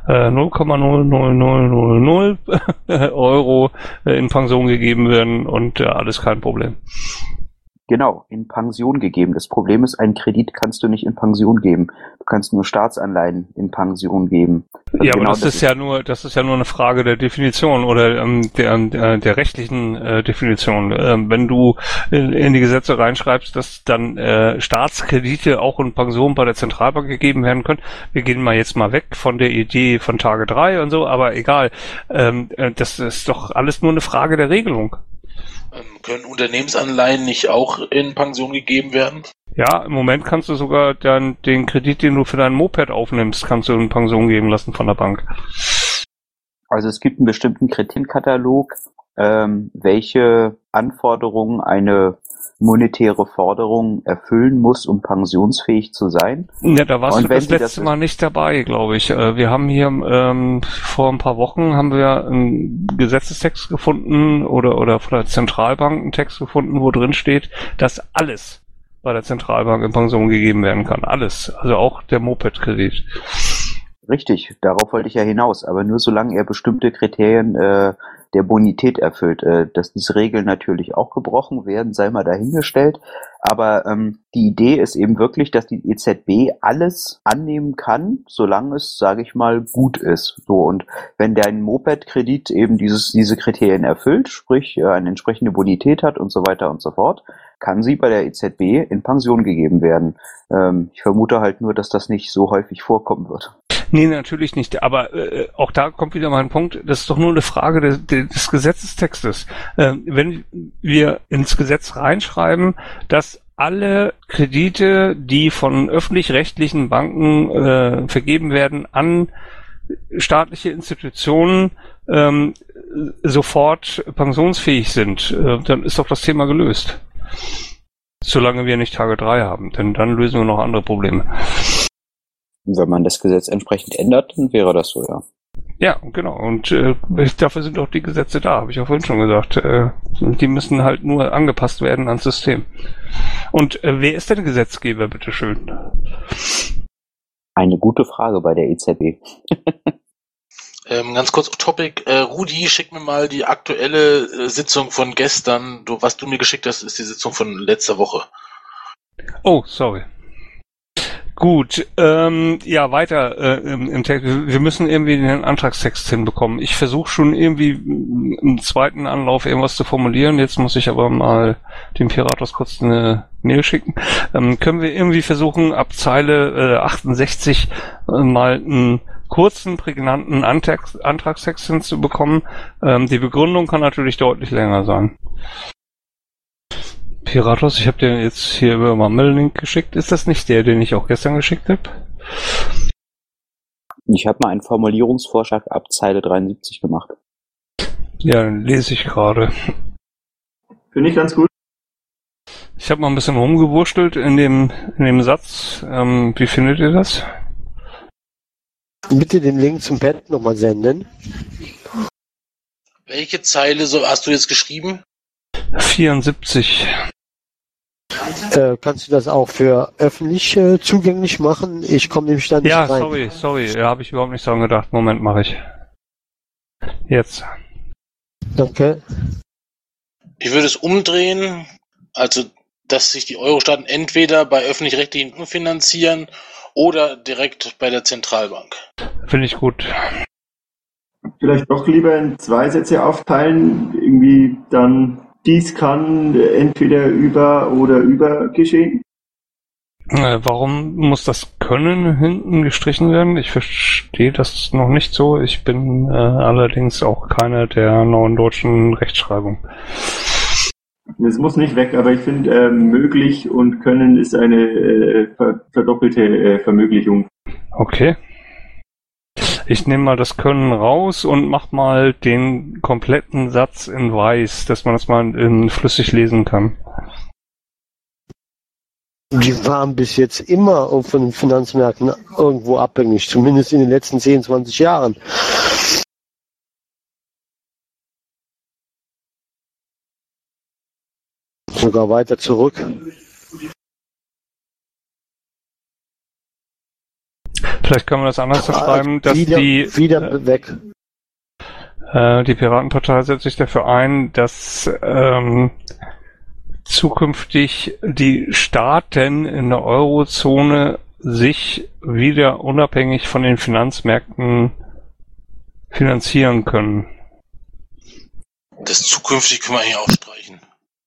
0,00000 Euro in Pension gegeben werden und alles kein Problem. Genau, in Pension gegeben. Das Problem ist, einen Kredit kannst du nicht in Pension geben. Du kannst nur Staatsanleihen in Pension geben. Also ja, genau, aber das ist ja nur eine Frage der Definition oder der rechtlichen Definition. Wenn du in die Gesetze reinschreibst, dass dann Staatskredite auch in Pension bei der Zentralbank gegeben werden können. Wir gehen jetzt mal weg von der Idee von Tage 3 und so, aber egal. Das ist doch alles nur eine Frage der Regelung. Können Unternehmensanleihen nicht auch in Pension gegeben werden? Ja, im Moment kannst du sogar dann den Kredit, den du für dein Moped aufnimmst, kannst du in Pension geben lassen von der Bank. Also es gibt einen bestimmten Kriterienkatalog, welche Anforderungen eine monetäre Forderung erfüllen muss, um pensionsfähig zu sein. Ja, da warst du das letzte Mal nicht dabei, glaube ich. Wir haben hier vor ein paar Wochen haben wir einen Gesetzestext gefunden oder von der Zentralbank einen Text gefunden, wo drin steht, dass alles bei der Zentralbank in Pension gegeben werden kann. Alles. Also auch der Moped-Kredit. Richtig, darauf wollte ich ja hinaus. Aber nur solange er bestimmte Kriterien der Bonität erfüllt. Dass diese Regeln natürlich auch gebrochen werden, sei mal dahingestellt. Aber die Idee ist eben wirklich, dass die EZB alles annehmen kann, solange es, sage ich mal, gut ist. So, und wenn dein Moped-Kredit eben diese Kriterien erfüllt, sprich eine entsprechende Bonität hat und so weiter und so fort, kann sie bei der EZB in Pension gegeben werden. Ich vermute halt nur, dass das nicht so häufig vorkommen wird. Nee, natürlich nicht. Aber auch da kommt wieder mal ein Punkt, das ist doch nur eine Frage des Gesetzestextes. Wenn wir ins Gesetz reinschreiben, dass alle Kredite, die von öffentlich-rechtlichen Banken vergeben werden an staatliche Institutionen, sofort pensionsfähig sind, dann ist doch das Thema gelöst. Solange wir nicht Tage 3 haben, denn dann lösen wir noch andere Probleme. Wenn man das Gesetz entsprechend ändert, dann wäre das so, ja. Ja, genau. Und dafür sind auch die Gesetze da, habe ich ja vorhin schon gesagt. Die müssen halt nur angepasst werden ans System. Und wer ist denn Gesetzgeber, bitteschön? Eine gute Frage bei der EZB. Ganz kurz Topic. Rudi, schick mir mal die aktuelle Sitzung von gestern. Was du mir geschickt hast, ist die Sitzung von letzter Woche. Oh, sorry. Gut, ja, weiter im Text. Wir müssen irgendwie den Antragstext hinbekommen. Ich versuche schon irgendwie im zweiten Anlauf irgendwas zu formulieren. Jetzt muss ich aber mal dem Piratos kurz eine Mail schicken. Können wir irgendwie versuchen, ab Zeile 68 mal einen kurzen, prägnanten Antragstext hinzubekommen. Die Begründung kann natürlich deutlich länger sein. Piratos, ich habe dir jetzt hier über Mumble-Link geschickt. Ist das nicht der, den ich auch gestern geschickt habe? Ich habe mal einen Formulierungsvorschlag ab Zeile 73 gemacht. Ja, den lese ich gerade. Finde ich ganz gut. Ich habe mal ein bisschen rumgewurschtelt in dem Satz. Wie findet ihr das? Bitte den Link zum Pad nochmal senden. Welche Zeile hast du jetzt geschrieben? 74. Kannst du das auch für öffentlich zugänglich machen? Ich komme nämlich da nicht rein. Sorry. Ja, habe ich überhaupt nicht dran gedacht. Moment, mache ich. Jetzt. Danke. Ich würde es umdrehen, also dass sich die Euro-Staaten entweder bei öffentlich-rechtlichen Banken finanzieren oder direkt bei der Zentralbank. Finde ich gut. Vielleicht doch lieber in 2 Sätze aufteilen, irgendwie dann dies kann entweder über geschehen. Warum muss das Können hinten gestrichen werden? Ich verstehe das noch nicht so. Ich bin allerdings auch keiner der neuen deutschen Rechtschreibung. Es muss nicht weg, aber ich finde, möglich und können ist eine verdoppelte Vermöglichung. Okay. Ich nehme mal das Können raus und mach mal den kompletten Satz in weiß, dass man das mal in flüssig lesen kann. Die waren bis jetzt immer von den Finanzmärkten irgendwo abhängig, zumindest in den letzten 10, 20 Jahren. Sogar weiter zurück. Vielleicht können wir das anders schreiben, dass wieder weg. Die Piratenpartei setzt sich dafür ein, dass zukünftig die Staaten in der Eurozone sich wieder unabhängig von den Finanzmärkten finanzieren können. Das zukünftig können wir hier auch streichen.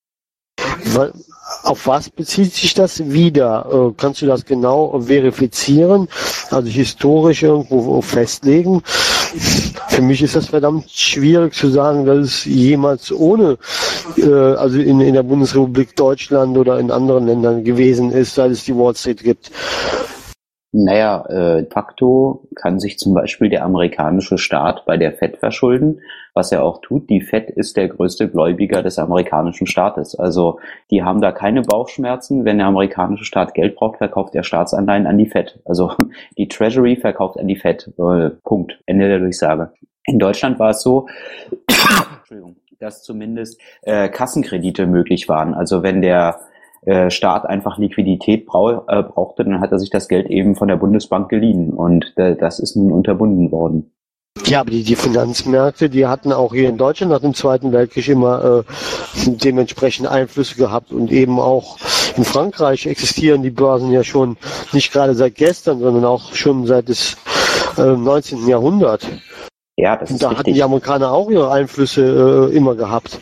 Auf was bezieht sich das wieder? Kannst du das genau verifizieren? Also historisch irgendwo festlegen? Für mich ist das verdammt schwierig zu sagen, dass es jemals ohne, also in der Bundesrepublik Deutschland oder in anderen Ländern gewesen ist, seit es die Wall Street gibt. Naja, de facto kann sich zum Beispiel der amerikanische Staat bei der Fed verschulden, was er auch tut. Die Fed ist der größte Gläubiger des amerikanischen Staates. Also die haben da keine Bauchschmerzen. Wenn der amerikanische Staat Geld braucht, verkauft er Staatsanleihen an die Fed. Also die Treasury verkauft an die Fed. Punkt. Ende der Durchsage. In Deutschland war es so, dass zumindest Kassenkredite möglich waren. Also wenn der Staat einfach Liquidität brauchte, dann hat er sich das Geld eben von der Bundesbank geliehen und das ist nun unterbunden worden. Ja, aber die Finanzmärkte, die hatten auch hier in Deutschland nach dem Zweiten Weltkrieg immer dementsprechend Einflüsse gehabt und eben auch in Frankreich existieren die Börsen ja schon nicht gerade seit gestern, sondern auch schon seit des 19. Jahrhundert. Ja, das ist und da richtig. hatten die Amerikaner auch ihre Einflüsse immer gehabt.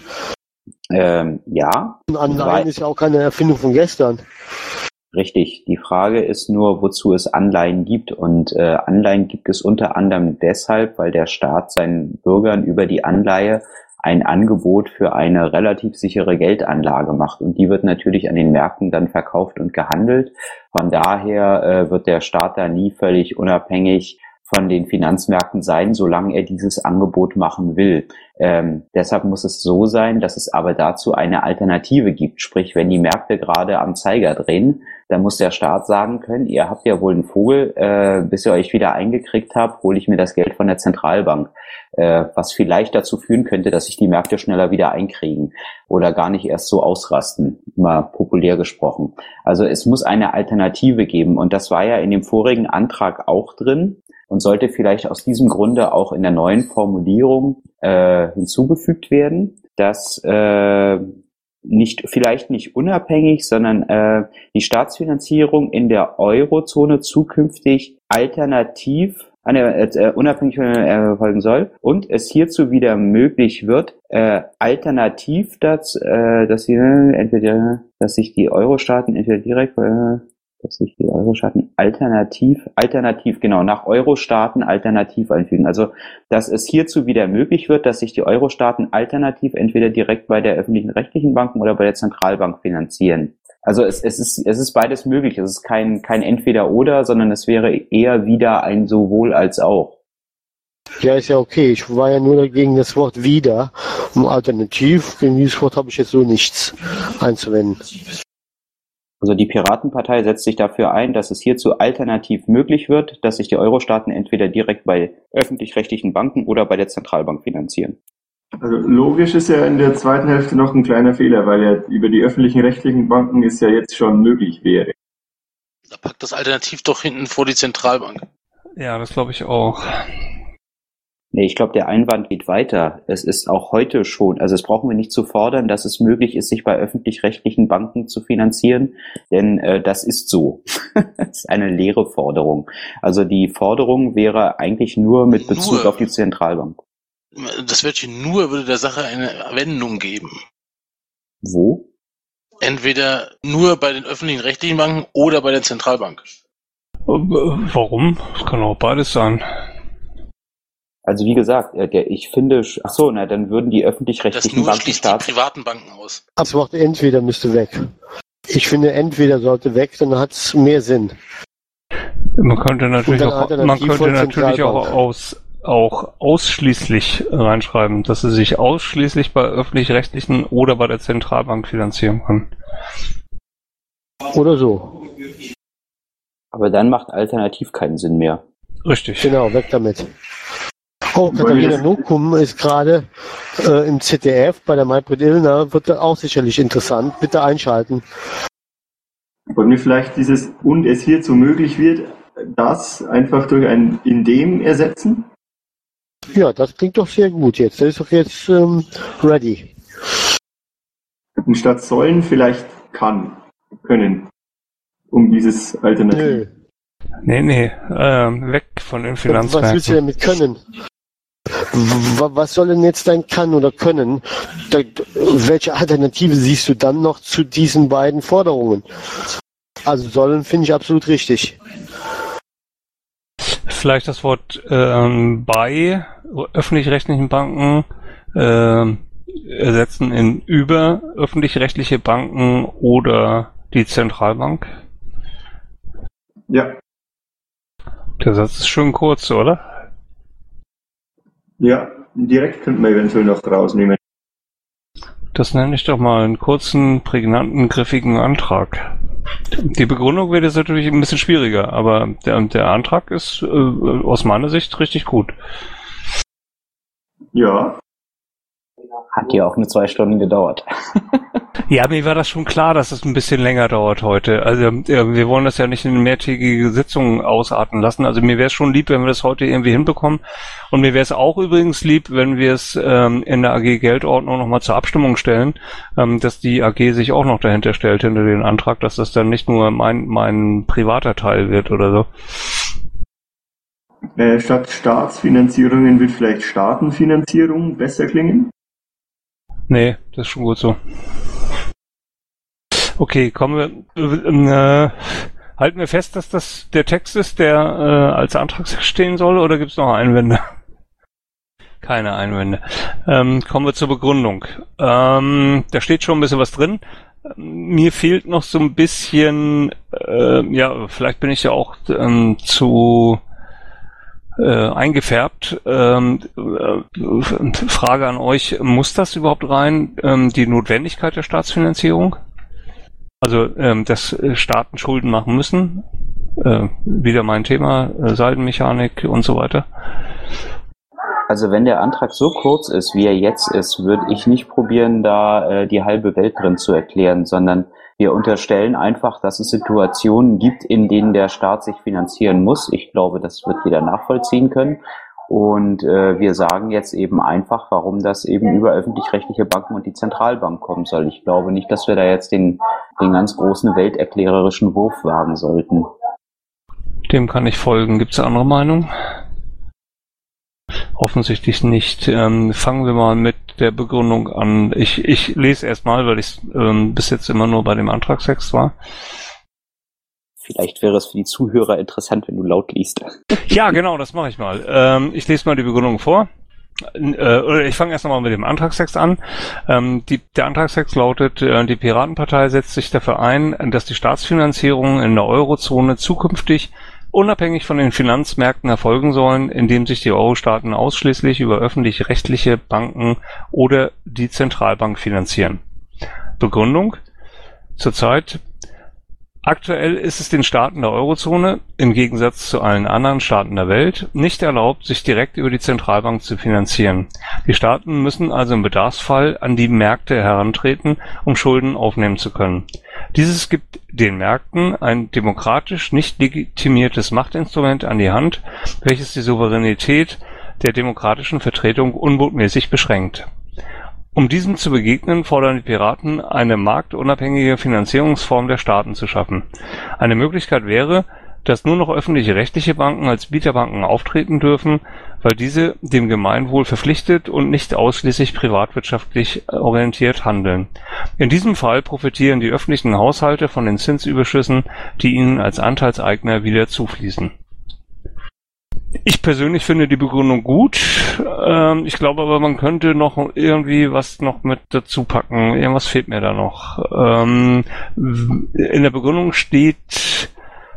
Ja. Und Anleihen ist ja auch keine Erfindung von gestern. Richtig. Die Frage ist nur, wozu es Anleihen gibt. Und Anleihen gibt es unter anderem deshalb, weil der Staat seinen Bürgern über die Anleihe ein Angebot für eine relativ sichere Geldanlage macht. Und die wird natürlich an den Märkten dann verkauft und gehandelt. Von daher wird der Staat da nie völlig unabhängig von den Finanzmärkten sein, solange er dieses Angebot machen will. Deshalb muss es so sein, dass es aber dazu eine Alternative gibt. Sprich, wenn die Märkte gerade am Zeiger drehen, dann muss der Staat sagen können, ihr habt ja wohl einen Vogel, bis ihr euch wieder eingekriegt habt, hole ich mir das Geld von der Zentralbank. Was vielleicht dazu führen könnte, dass sich die Märkte schneller wieder einkriegen oder gar nicht erst so ausrasten, mal populär gesprochen. Also es muss eine Alternative geben und das war ja in dem vorigen Antrag auch drin und sollte vielleicht aus diesem Grunde auch in der neuen Formulierung hinzugefügt werden, dass vielleicht nicht unabhängig, sondern die Staatsfinanzierung in der Eurozone zukünftig alternativ unabhängig erfolgen soll und es hierzu wieder möglich wird, alternativ dass sich die Euro-Staaten entweder direkt dass sich die Euro-Staaten alternativ, genau, nach Euro-Staaten alternativ einfügen. Also, dass es hierzu wieder möglich wird, dass sich die Euro-Staaten alternativ entweder direkt bei der öffentlichen rechtlichen Banken oder bei der Zentralbank finanzieren. Also es ist beides möglich. Es ist kein Entweder-Oder, sondern es wäre eher wieder ein sowohl als auch. Ja, ist ja okay. Ich war ja nur dagegen das Wort wieder und alternativ. Gegen dieses Wort habe ich jetzt so nichts einzuwenden. Also die Piratenpartei setzt sich dafür ein, dass es hierzu alternativ möglich wird, dass sich die Euro-Staaten entweder direkt bei öffentlich-rechtlichen Banken oder bei der Zentralbank finanzieren. Also logisch ist ja in der zweiten Hälfte noch ein kleiner Fehler, weil ja über die öffentlichen rechtlichen Banken es ja jetzt schon möglich wäre. Da packt das Alternativ doch hinten vor die Zentralbank. Ja, das glaube ich auch. Nee, ich glaube, der Einwand geht weiter. Es ist auch heute schon, also es brauchen wir nicht zu fordern, dass es möglich ist, sich bei öffentlich-rechtlichen Banken zu finanzieren, denn das ist so. Das ist eine leere Forderung. Also die Forderung wäre eigentlich nur mit Bezug auf die Zentralbank. Das Wörtchen nur würde der Sache eine Wendung geben. Wo? Entweder nur bei den öffentlichen rechtlichen Banken oder bei der Zentralbank. Warum? Das kann auch beides sein. Also wie gesagt, ich finde, dann würden die öffentlich-rechtlichen Banken schließt die privaten Banken aus. Das Wort entweder müsste weg. Ich finde, entweder sollte weg, dann hat es mehr Sinn. Man könnte natürlich auch ausschließlich reinschreiben, dass sie sich ausschließlich bei öffentlich-rechtlichen oder bei der Zentralbank finanzieren können. Oder so. Aber dann macht alternativ keinen Sinn mehr. Richtig. Genau, weg damit. Oh, Katharina Nokum ist gerade im ZDF bei der Maybrit Illner, wird auch sicherlich interessant. Bitte einschalten. Wollen wir vielleicht dieses und es hierzu möglich wird, das einfach durch ein indem ersetzen? Ja, das klingt doch sehr gut jetzt. Das ist doch jetzt ready. Und statt sollen vielleicht können. Um dieses Alternativ. Nee, weg von den Finanzmärkten. Was willst du damit können? Was soll denn jetzt dein kann oder können? Welche Alternative siehst du dann noch zu diesen beiden Forderungen? Also sollen finde ich absolut richtig. Vielleicht das Wort bei öffentlich-rechtlichen Banken ersetzen in über öffentlich-rechtliche Banken oder die Zentralbank. Ja. Der Satz ist schön kurz, oder? Ja, direkt könnten wir eventuell noch rausnehmen. Das nenne ich doch mal einen kurzen, prägnanten, griffigen Antrag. Die Begründung wird jetzt natürlich ein bisschen schwieriger, aber der Antrag ist aus meiner Sicht richtig gut. Ja. Hat ja auch nur 2 Stunden gedauert. Ja, mir war das schon klar, dass es ein bisschen länger dauert heute. Also wir wollen das ja nicht in eine mehrtägige Sitzung ausarten lassen. Also mir wäre es schon lieb, wenn wir das heute irgendwie hinbekommen. Und mir wäre es auch übrigens lieb, wenn wir es in der AG Geldordnung nochmal zur Abstimmung stellen, dass die AG sich auch noch dahinter stellt, hinter den Antrag, dass das dann nicht nur mein privater Teil wird oder so. Statt Staatsfinanzierungen wird vielleicht Staatenfinanzierung besser klingen? Nee, das ist schon gut so. Okay, kommen wir, halten wir fest, dass das der Text ist, der als Antrag stehen soll, oder gibt es noch Einwände? Keine Einwände. Kommen wir zur Begründung. Da steht schon ein bisschen was drin. Mir fehlt noch so ein bisschen, vielleicht bin ich ja auch zu eingefärbt. Frage an euch, muss das überhaupt rein, die Notwendigkeit der Staatsfinanzierung? Also, dass Staaten Schulden machen müssen? Wieder mein Thema, Saldenmechanik und so weiter. Also wenn der Antrag so kurz ist, wie er jetzt ist, würde ich nicht probieren, da die halbe Welt drin zu erklären, sondern wir unterstellen einfach, dass es Situationen gibt, in denen der Staat sich finanzieren muss. Ich glaube, das wird jeder nachvollziehen können. Und wir sagen jetzt eben einfach, warum das eben über öffentlich-rechtliche Banken und die Zentralbank kommen soll. Ich glaube nicht, dass wir da jetzt den ganz großen welterklärerischen Wurf wagen sollten. Dem kann ich folgen. Gibt es andere Meinung? Offensichtlich nicht. Fangen wir mal mit der Begründung an. Ich lese erstmal, weil ich bis jetzt immer nur bei dem Antragstext war. Vielleicht wäre es für die Zuhörer interessant, wenn du laut liest. Ja, genau, das mache ich mal. Ich lese mal die Begründung vor. Oder ich fange erst nochmal mit dem Antragstext an. Der Antragstext lautet, die Piratenpartei setzt sich dafür ein, dass die Staatsfinanzierung in der Eurozone zukünftig unabhängig von den Finanzmärkten erfolgen sollen, indem sich die Euro-Staaten ausschließlich über öffentlich-rechtliche Banken oder die Zentralbank finanzieren. Begründung: Zurzeit aktuell ist es den Staaten der Eurozone, im Gegensatz zu allen anderen Staaten der Welt, nicht erlaubt, sich direkt über die Zentralbank zu finanzieren. Die Staaten müssen also im Bedarfsfall an die Märkte herantreten, um Schulden aufnehmen zu können. Dieses gibt den Märkten ein demokratisch nicht legitimiertes Machtinstrument an die Hand, welches die Souveränität der demokratischen Vertretung unbotmäßig beschränkt. Um diesem zu begegnen, fordern die Piraten, eine marktunabhängige Finanzierungsform der Staaten zu schaffen. Eine Möglichkeit wäre, dass nur noch öffentliche rechtliche Banken als Bieterbanken auftreten dürfen, weil diese dem Gemeinwohl verpflichtet und nicht ausschließlich privatwirtschaftlich orientiert handeln. In diesem Fall profitieren die öffentlichen Haushalte von den Zinsüberschüssen, die ihnen als Anteilseigner wieder zufließen. Ich persönlich finde die Begründung gut. Ich glaube aber, man könnte noch irgendwie was noch mit dazu packen. Irgendwas fehlt mir da noch. In der Begründung steht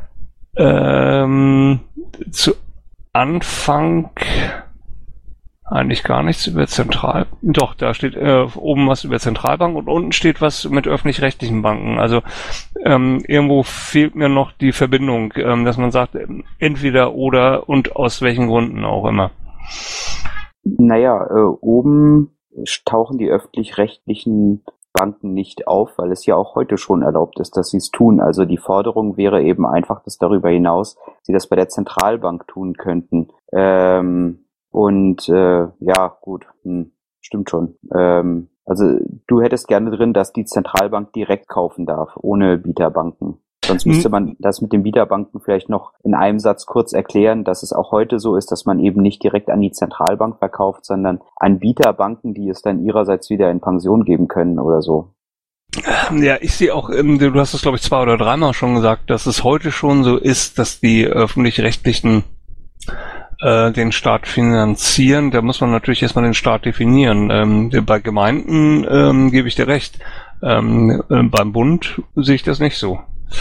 zu Anfang eigentlich gar nichts über Doch, da steht oben was über Zentralbank und unten steht was mit öffentlich-rechtlichen Banken. Also irgendwo fehlt mir noch die Verbindung, dass man sagt, entweder oder und aus welchen Gründen auch immer. Naja, oben tauchen die öffentlich-rechtlichen Banken nicht auf, weil es ja auch heute schon erlaubt ist, dass sie es tun. Also die Forderung wäre eben einfach, dass darüber hinaus sie das bei der Zentralbank tun könnten. Ja, gut, stimmt schon. Also du hättest gerne drin, dass die Zentralbank direkt kaufen darf, ohne Bieterbanken. Sonst müsste man das mit den Bieterbanken vielleicht noch in einem Satz kurz erklären, dass es auch heute so ist, dass man eben nicht direkt an die Zentralbank verkauft, sondern an Bieterbanken, die es dann ihrerseits wieder in Pension geben können oder so. Ja, ich sehe auch, du hast es glaube ich 2 oder 3 Mal schon gesagt, dass es heute schon so ist, dass die öffentlich-rechtlichen den Staat finanzieren. Da muss man natürlich erstmal den Staat definieren. Bei Gemeinden gebe ich dir recht. Beim Bund sehe ich das nicht so.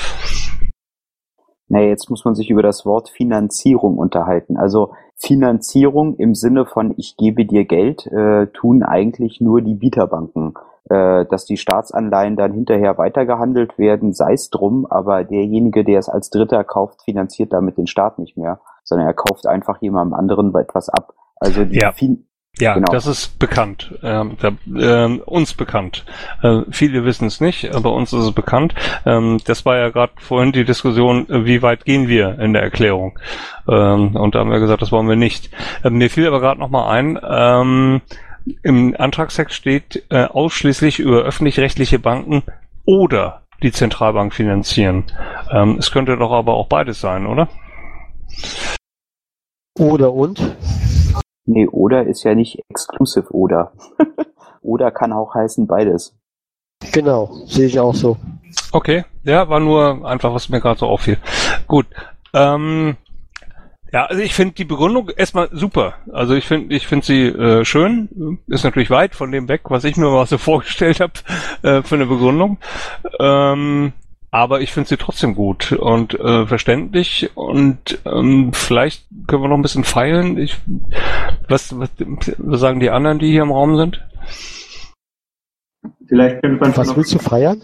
Naja, jetzt muss man sich über das Wort Finanzierung unterhalten. Also Finanzierung im Sinne von ich gebe dir Geld, tun eigentlich nur die Bieterbanken. Dass die Staatsanleihen dann hinterher weitergehandelt werden, sei es drum, aber derjenige, der es als Dritter kauft, finanziert damit den Staat nicht mehr, sondern er kauft einfach jemandem anderen etwas ab. Also die genau. Das ist bekannt, uns bekannt. Viele wissen es nicht, aber uns ist es bekannt. Das war ja gerade vorhin die Diskussion, wie weit gehen wir in der Erklärung? Und da haben wir gesagt, das wollen wir nicht. Mir fiel aber gerade nochmal ein, im Antragstext steht ausschließlich über öffentlich-rechtliche Banken oder die Zentralbank finanzieren. Es könnte doch aber auch beides sein, oder? Oder und? Nee, oder ist ja nicht exklusiv oder. Oder kann auch heißen beides. Genau, sehe ich auch so. Okay, ja, war nur einfach, was mir gerade so auffiel. Gut, ja, also ich finde die Begründung erstmal super. Also ich finde sie schön. Ist natürlich weit von dem weg, was ich mir mal so vorgestellt habe für eine Begründung. Aber ich finde sie trotzdem gut und verständlich und vielleicht können wir noch ein bisschen feilen. Was sagen die anderen, die hier im Raum sind? Vielleicht könnte man Was willst du feiern?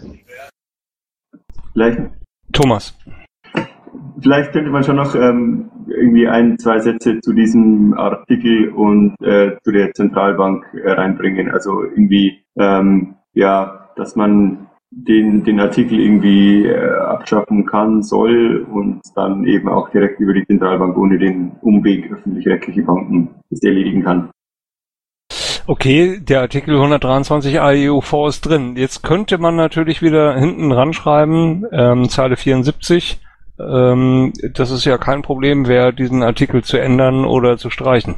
Thomas. Vielleicht könnte man schon noch irgendwie 1, 2 Sätze zu diesem Artikel und zu der Zentralbank reinbringen. Also irgendwie, dass man den Artikel irgendwie abschaffen kann, soll und dann eben auch direkt über die Zentralbank ohne den Umweg öffentlich-rechtliche Banken das erledigen kann. Okay, der Artikel 123 AEUV ist drin. Jetzt könnte man natürlich wieder hinten ranschreiben, Zeile 74, das ist ja kein Problem, diesen Artikel zu ändern oder zu streichen.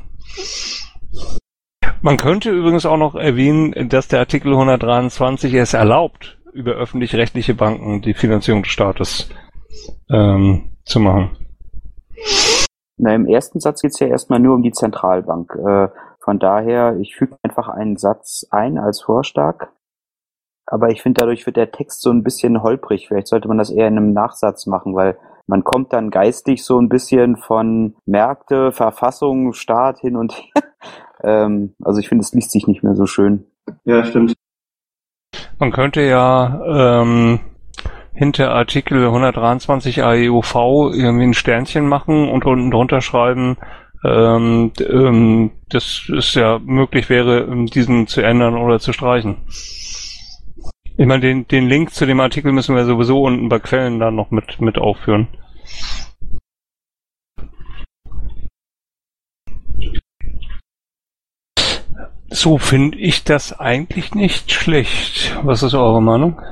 Man könnte übrigens auch noch erwähnen, dass der Artikel 123 es erlaubt, über öffentlich-rechtliche Banken die Finanzierung des Staates zu machen. Na, im ersten Satz geht es ja erstmal nur um die Zentralbank. Von daher, ich füge einfach einen Satz ein als Vorschlag. Aber ich finde, dadurch wird der Text so ein bisschen holprig. Vielleicht sollte man das eher in einem Nachsatz machen, weil man kommt dann geistig so ein bisschen von Märkte, Verfassung, Staat hin und her. Also ich finde, es liest sich nicht mehr so schön. Ja, stimmt. Man könnte ja hinter Artikel 123 AEUV irgendwie ein Sternchen machen und unten drunter schreiben, dass es ja möglich wäre, diesen zu ändern oder zu streichen. Ich meine, den Link zu dem Artikel müssen wir sowieso unten bei Quellen dann noch mit aufführen. So finde ich das eigentlich nicht schlecht. Was ist eure Meinung?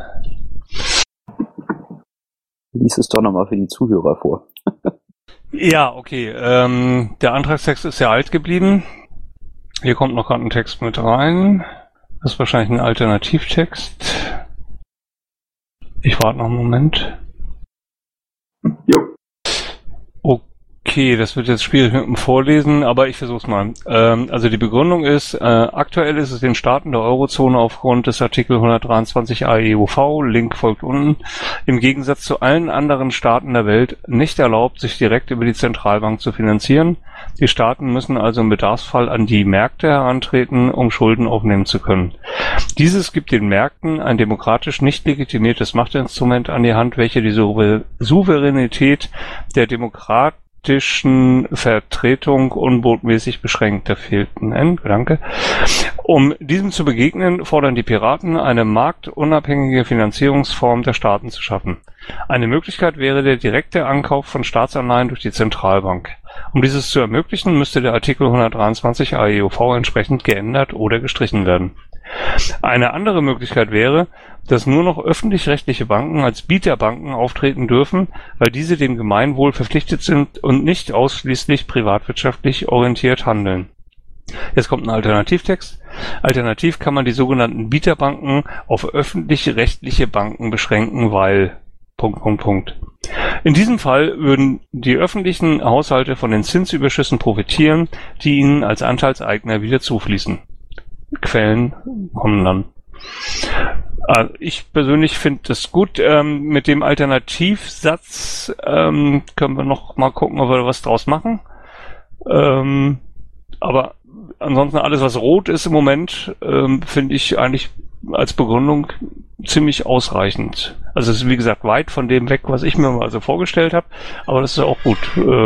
Lies es doch nochmal für die Zuhörer vor. Ja, okay. Der Antragstext ist ja alt geblieben. Hier kommt noch gerade ein Text mit rein. Das ist wahrscheinlich ein Alternativtext. Ich warte noch einen Moment. Jo. Okay, das wird jetzt schwierig mit dem Vorlesen, aber ich versuch's mal. Also die Begründung ist, aktuell ist es den Staaten der Eurozone aufgrund des Artikel 123 AEUV, Link folgt unten, im Gegensatz zu allen anderen Staaten der Welt nicht erlaubt, sich direkt über die Zentralbank zu finanzieren. Die Staaten müssen also im Bedarfsfall an die Märkte herantreten, um Schulden aufnehmen zu können. Dieses gibt den Märkten ein demokratisch nicht legitimiertes Machtinstrument an die Hand, welche die Souveränität der demokratischen Vertretung unbotmäßig beschränkt. Da fehlt ein N, danke. Um diesem zu begegnen, fordern die Piraten, eine marktunabhängige Finanzierungsform der Staaten zu schaffen. Eine Möglichkeit wäre der direkte Ankauf von Staatsanleihen durch die Zentralbank. Um dieses zu ermöglichen, müsste der Artikel 123 AEUV entsprechend geändert oder gestrichen werden. Eine andere Möglichkeit wäre, dass nur noch öffentlich-rechtliche Banken als Bieterbanken auftreten dürfen, weil diese dem Gemeinwohl verpflichtet sind und nicht ausschließlich privatwirtschaftlich orientiert handeln. Jetzt kommt ein Alternativtext. Alternativ kann man die sogenannten Bieterbanken auf öffentlich-rechtliche Banken beschränken, weil... In diesem Fall würden die öffentlichen Haushalte von den Zinsüberschüssen profitieren, die ihnen als Anteilseigner wieder zufließen. Quellen kommen dann. Ich persönlich finde das gut. Mit dem Alternativsatz können wir noch mal gucken, ob wir was draus machen. Aber ansonsten alles, was rot ist im Moment, finde ich eigentlich als Begründung ziemlich ausreichend. Also es ist wie gesagt weit von dem weg, was ich mir mal so vorgestellt habe, aber das ist auch gut.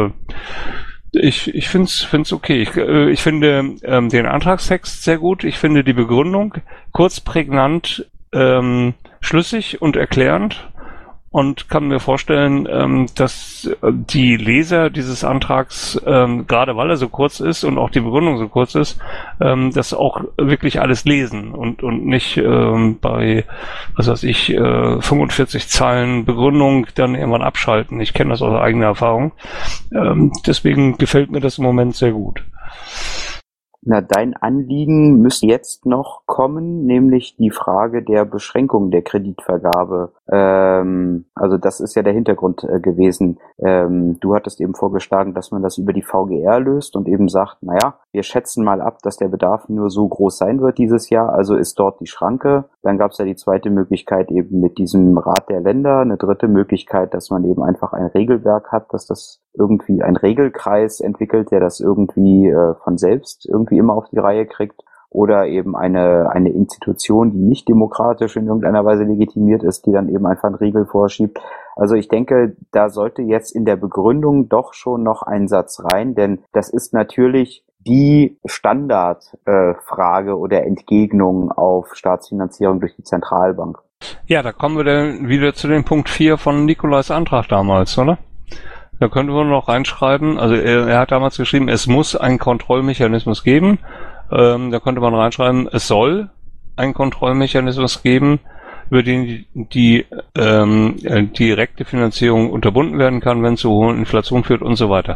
Ich find's okay. Ich finde den Antragstext sehr gut. Ich finde die Begründung kurz, prägnant, schlüssig und erklärend und kann mir vorstellen, dass die Leser dieses Antrags, gerade weil er so kurz ist und auch die Begründung so kurz ist, das auch wirklich alles lesen und nicht bei, was weiß ich, 45 Zeilen Begründung dann irgendwann abschalten. Ich kenne das aus eigener Erfahrung. Deswegen gefällt mir das im Moment sehr gut. Na, dein Anliegen müsste jetzt noch kommen, nämlich die Frage der Beschränkung der Kreditvergabe. Also das ist ja der Hintergrund gewesen. Du hattest eben vorgeschlagen, dass man das über die VGR löst und eben sagt, naja, wir schätzen mal ab, dass der Bedarf nur so groß sein wird dieses Jahr, also ist dort die Schranke. Dann gab es ja die zweite Möglichkeit eben mit diesem Rat der Länder, eine dritte Möglichkeit, dass man eben einfach ein Regelwerk hat, dass das irgendwie ein Regelkreis entwickelt, der das irgendwie von selbst irgendwie immer auf die Reihe kriegt, oder eben eine Institution, die nicht demokratisch in irgendeiner Weise legitimiert ist, die dann eben einfach einen Riegel vorschiebt. Also ich denke, da sollte jetzt in der Begründung doch schon noch ein Satz rein, denn das ist natürlich die Standardfrage oder Entgegnung auf Staatsfinanzierung durch die Zentralbank. Ja, da kommen wir dann wieder zu dem Punkt 4 von Nikolais Antrag damals, oder? Da könnte man noch reinschreiben, also er hat damals geschrieben, es muss einen Kontrollmechanismus geben. Da könnte man reinschreiben, es soll einen Kontrollmechanismus geben, über den die direkte Finanzierung unterbunden werden kann, wenn es zu hohen Inflation führt und so weiter.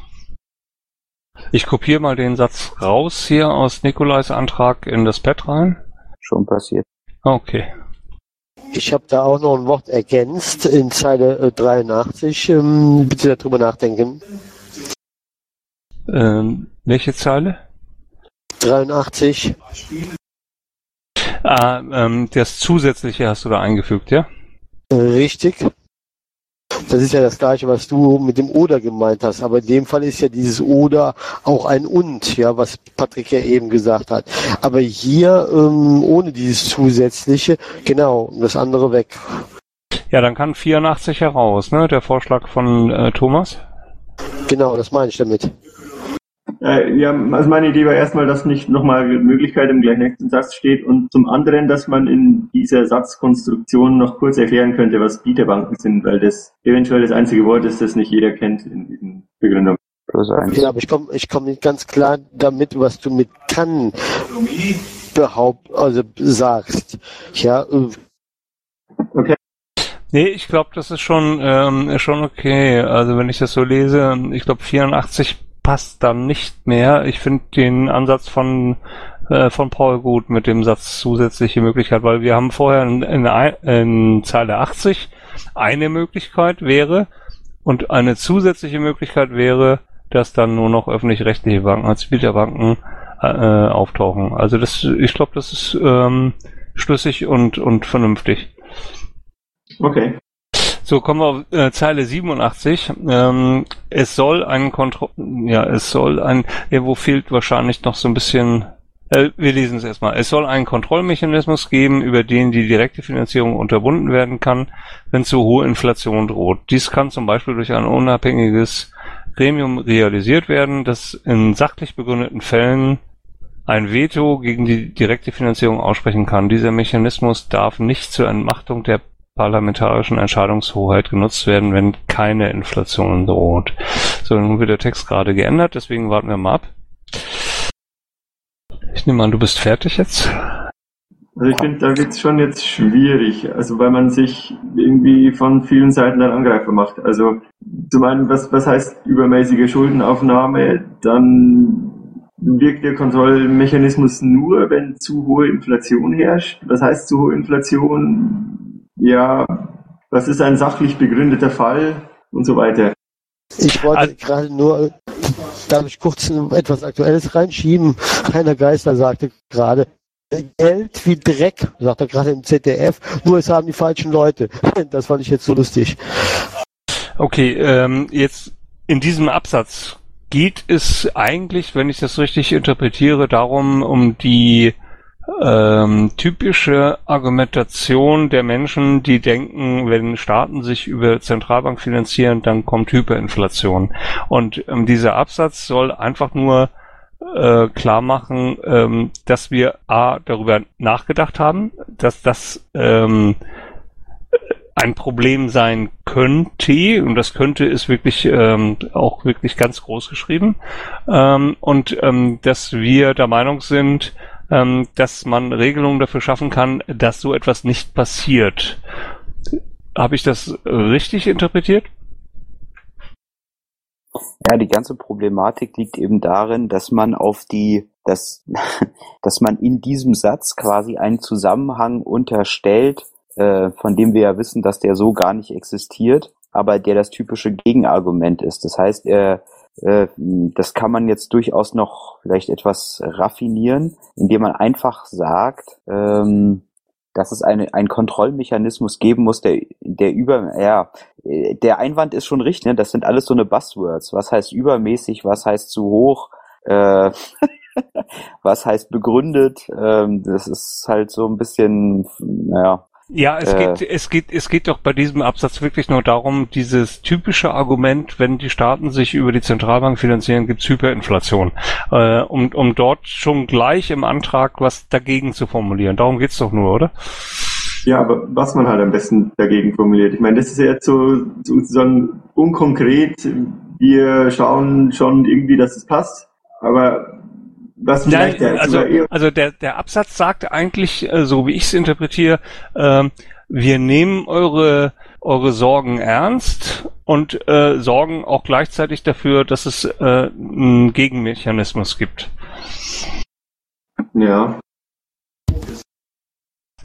Ich kopiere mal den Satz raus hier aus Nikolais Antrag in das Pad rein. Schon passiert. Okay. Ich habe da auch noch ein Wort ergänzt in Zeile 83. Bitte darüber nachdenken. Welche Zeile? 83. Das Zusätzliche hast du da eingefügt, ja? Richtig. Das ist ja das Gleiche, was du mit dem Oder gemeint hast. Aber in dem Fall ist ja dieses Oder auch ein Und, ja, was Patrick ja eben gesagt hat. Aber hier ohne dieses Zusätzliche, genau, das andere weg. Ja, dann kann 84 heraus, ne? Der Vorschlag von Thomas. Genau, das meine ich damit. Ja, also meine Idee war erstmal, dass nicht nochmal Möglichkeit im gleich nächsten Satz steht und zum anderen, dass man in dieser Satzkonstruktion noch kurz erklären könnte, was Bieterbanken sind, weil das eventuell das einzige Wort ist, das nicht jeder kennt in diesen Begründungen. Ja, aber ich komme nicht ganz klar damit, was du mit kann sagst. Ja. Okay. Nee, ich glaube, das ist schon okay. Also wenn ich das so lese, ich glaube 84 passt dann nicht mehr. Ich finde den Ansatz von Paul gut mit dem Satz zusätzliche Möglichkeit, weil wir haben vorher in Zeile 80 eine Möglichkeit wäre und eine zusätzliche Möglichkeit wäre, dass dann nur noch öffentlich-rechtliche Banken als Bieterbanken auftauchen. Also ich glaube, das ist schlüssig und vernünftig. Okay. So, kommen wir auf Zeile 87. Es soll irgendwo fehlt wahrscheinlich noch so ein bisschen, wir lesen es erstmal. Es soll einen Kontrollmechanismus geben, über den die direkte Finanzierung unterbunden werden kann, wenn zu hohe Inflation droht. Dies kann zum Beispiel durch ein unabhängiges Gremium realisiert werden, das in sachlich begründeten Fällen ein Veto gegen die direkte Finanzierung aussprechen kann. Dieser Mechanismus darf nicht zur Entmachtung der parlamentarischen Entscheidungshoheit genutzt werden, wenn keine Inflation droht. So, nun wird der Text gerade geändert, deswegen warten wir mal ab. Ich nehme an, du bist fertig jetzt? Also ich finde, da wird es schon jetzt schwierig, also weil man sich irgendwie von vielen Seiten dann angreifbar macht. Also zum einen, was heißt übermäßige Schuldenaufnahme? Dann wirkt der Kontrollmechanismus nur, wenn zu hohe Inflation herrscht. Was heißt zu hohe Inflation? Ja, was ist ein sachlich begründeter Fall und so weiter. Ich wollte gerade nur, darf ich kurz etwas Aktuelles reinschieben? Heiner Geißler sagte gerade, Geld wie Dreck, sagt er gerade im ZDF, nur es haben die falschen Leute. Das fand ich jetzt so lustig. Okay, jetzt in diesem Absatz geht es eigentlich, wenn ich das richtig interpretiere, darum, um die typische Argumentation der Menschen, die denken, wenn Staaten sich über Zentralbank finanzieren, dann kommt Hyperinflation. Und dieser Absatz soll einfach nur klar machen, dass wir darüber nachgedacht haben, dass das ein Problem sein könnte, und das könnte ist wirklich auch wirklich ganz groß geschrieben, und dass wir der Meinung sind, dass man Regelungen dafür schaffen kann, dass so etwas nicht passiert. Habe ich das richtig interpretiert? Ja, die ganze Problematik liegt eben darin, dass man dass man in diesem Satz quasi einen Zusammenhang unterstellt, von dem wir ja wissen, dass der so gar nicht existiert, aber der das typische Gegenargument ist. Das heißt, das kann man jetzt durchaus noch vielleicht etwas raffinieren, indem man einfach sagt, dass es einen Kontrollmechanismus geben muss, der Einwand ist schon richtig, ne? Das sind alles so eine Buzzwords. Was heißt übermäßig, was heißt zu hoch, was heißt begründet, das ist halt so ein bisschen, naja. Ja, es geht doch bei diesem Absatz wirklich nur darum, dieses typische Argument, wenn die Staaten sich über die Zentralbank finanzieren, gibt's Hyperinflation. Um dort schon gleich im Antrag was dagegen zu formulieren. Darum geht's doch nur, oder? Ja, aber was man halt am besten dagegen formuliert. Ich meine, das ist ja jetzt so unkonkret. Wir schauen schon irgendwie, dass es passt, aber was vielleicht der Absatz sagt eigentlich, so wie ich es interpretiere, wir nehmen eure Sorgen ernst und sorgen auch gleichzeitig dafür, dass es einen Gegenmechanismus gibt. Ja.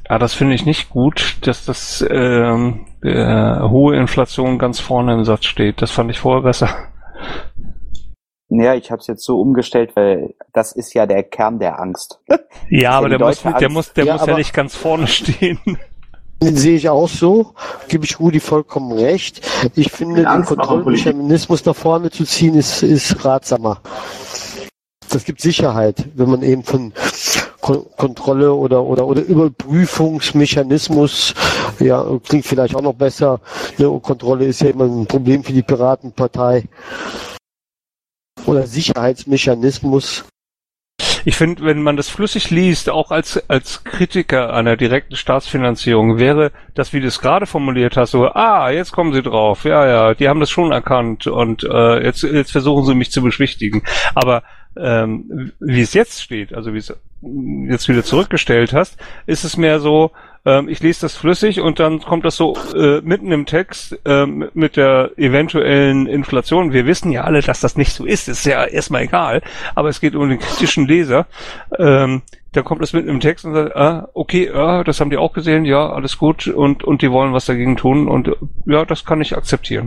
Ja, das finde ich nicht gut, dass das hohe Inflation ganz vorne im Satz steht. Das fand ich vorher besser. Ja, ich habe es jetzt so umgestellt, weil das ist ja der Kern der Angst. Ja, aber der muss Ja, aber- nicht ganz vorne stehen. Den sehe ich auch so, gebe ich Rudi vollkommen recht. Ich finde, den Angst machen Kontrollmechanismus nach vorne zu ziehen, ist ratsamer. Das gibt Sicherheit, wenn man eben von Kontrolle oder Überprüfungsmechanismus, ja, klingt vielleicht auch noch besser. Ne, Kontrolle ist ja immer ein Problem für die Piratenpartei. Oder Sicherheitsmechanismus. Ich finde, wenn man das flüssig liest, auch als Kritiker einer direkten Staatsfinanzierung, wäre das, wie du es gerade formuliert hast, so, jetzt kommen sie drauf, ja, die haben das schon erkannt und jetzt versuchen sie mich zu beschwichtigen. Aber wie es jetzt steht, also wie es jetzt wieder zurückgestellt hast, ist es mehr so, ich lese das flüssig und dann kommt das so mitten im Text mit der eventuellen Inflation. Wir wissen ja alle, dass das nicht so ist ja erstmal egal, aber es geht um den kritischen Leser. Dann kommt das mitten im Text und sagt, okay, das haben die auch gesehen, ja, alles gut und die wollen was dagegen tun und ja, das kann ich akzeptieren.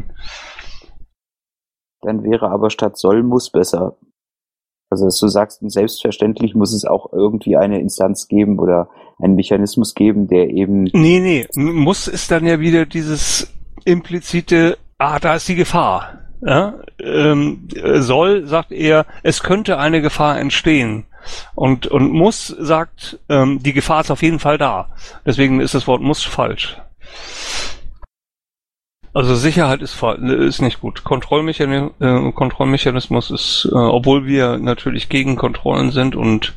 Dann wäre aber statt soll muss besser. Also, dass du sagst, selbstverständlich muss es auch irgendwie eine Instanz geben oder einen Mechanismus geben, der eben... Nee, muss ist dann ja wieder dieses implizite, da ist die Gefahr. Ja? Soll, sagt er, es könnte eine Gefahr entstehen. Und muss sagt, die Gefahr ist auf jeden Fall da. Deswegen ist das Wort muss falsch. Also Sicherheit ist nicht gut. Kontrollmechanismus ist, obwohl wir natürlich gegen Kontrollen sind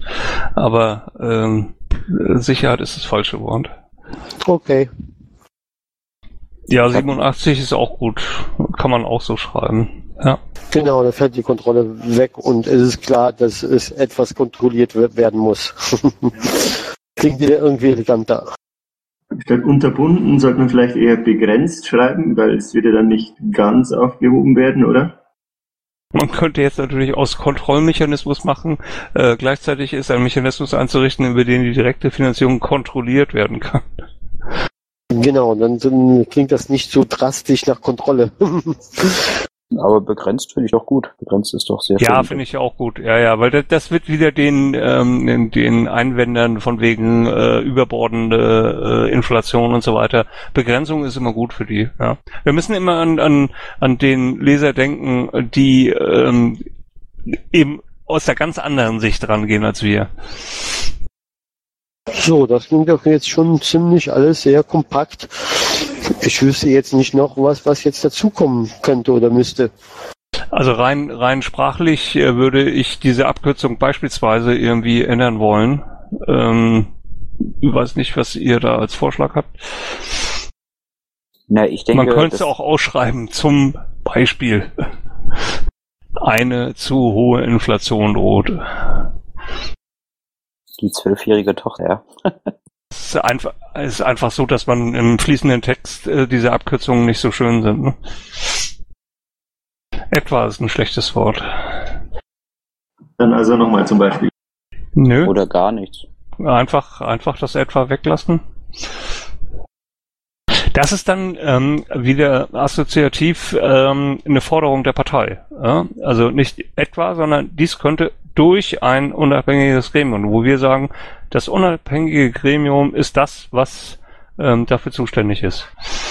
aber Sicherheit ist das falsche Wort. Okay. Ja, 87 ist auch gut. Kann man auch so schreiben. Ja. Genau, da fällt die Kontrolle weg und es ist klar, dass es etwas kontrolliert werden muss. Klingt wieder irgendwie eleganter. Statt unterbunden sollte man vielleicht eher begrenzt schreiben, weil es würde dann nicht ganz aufgehoben werden, oder? Man könnte jetzt natürlich aus Kontrollmechanismus machen. Gleichzeitig ist ein Mechanismus einzurichten, über den die direkte Finanzierung kontrolliert werden kann. Genau, dann klingt das nicht so drastisch nach Kontrolle. Aber begrenzt finde ich auch gut. Begrenzt ist doch sehr schön. Ja, finde ich auch gut. Ja, weil das wird wieder den Einwändern von wegen überbordende Inflation und so weiter. Begrenzung ist immer gut für die. Ja. Wir müssen immer an den Leser denken, die eben aus der ganz anderen Sicht rangehen als wir. So, das klingt doch jetzt schon ziemlich alles sehr kompakt. Ich wüsste jetzt nicht noch was jetzt dazukommen könnte oder müsste. Also rein sprachlich würde ich diese Abkürzung beispielsweise irgendwie ändern wollen. Ich weiß nicht, was ihr da als Vorschlag habt. Na, ich denke, man könnte es auch ausschreiben, zum Beispiel eine zu hohe Inflation droht. Die 12-jährige Tochter, ja. Es ist einfach so, dass man im fließenden Text diese Abkürzungen nicht so schön sind. Ne? Etwa ist ein schlechtes Wort. Dann also nochmal zum Beispiel. Nö. Oder gar nichts. Einfach das etwa weglassen. Das ist dann wieder assoziativ eine Forderung der Partei. Ja? Also nicht etwa, sondern dies könnte durch ein unabhängiges Gremium, wo wir sagen, das unabhängige Gremium ist das, was dafür zuständig ist.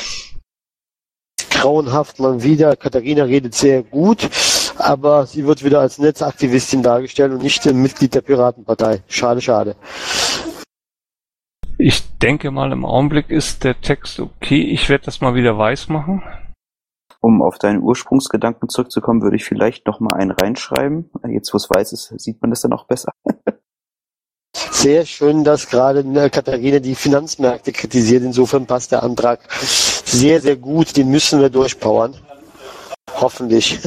Grauenhaft mal wieder. Katharina redet sehr gut, aber sie wird wieder als Netzaktivistin dargestellt und nicht Mitglied der Piratenpartei. Schade. Ich denke mal, im Augenblick ist der Text okay. Ich werde das mal wieder weiß machen. Um auf deinen Ursprungsgedanken zurückzukommen, würde ich vielleicht noch mal einen reinschreiben. Jetzt, wo es weiß ist, sieht man das dann auch besser. Sehr schön, dass gerade Katharina die Finanzmärkte kritisiert. Insofern passt der Antrag sehr, sehr gut. Den müssen wir durchpowern. Hoffentlich.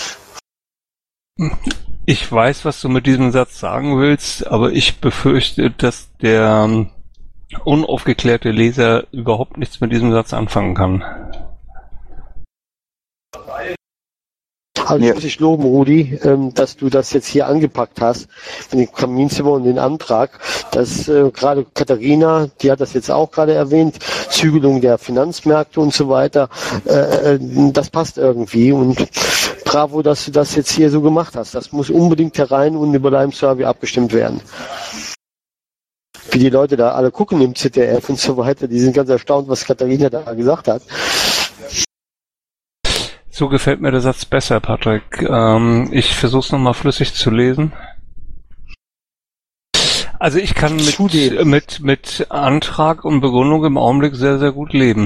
Ich weiß, was du mit diesem Satz sagen willst, aber ich befürchte, dass der unaufgeklärte Leser überhaupt nichts mit diesem Satz anfangen kann. Also ich muss dich loben, Rudi, dass du das jetzt hier angepackt hast, mit dem Kaminzimmer und den Antrag. Das gerade Katharina, die hat das jetzt auch gerade erwähnt, Zügelung der Finanzmärkte und so weiter. Das passt irgendwie und bravo, dass du das jetzt hier so gemacht hast. Das muss unbedingt herein und über deinem Survey abgestimmt werden. Wie die Leute da alle gucken im ZDF und so weiter, die sind ganz erstaunt, was Katharina da gesagt hat. So gefällt mir der Satz besser, Patrick. Ich versuche es nochmal flüssig zu lesen. Also ich kann mit Antrag und Begründung im Augenblick sehr, sehr gut leben.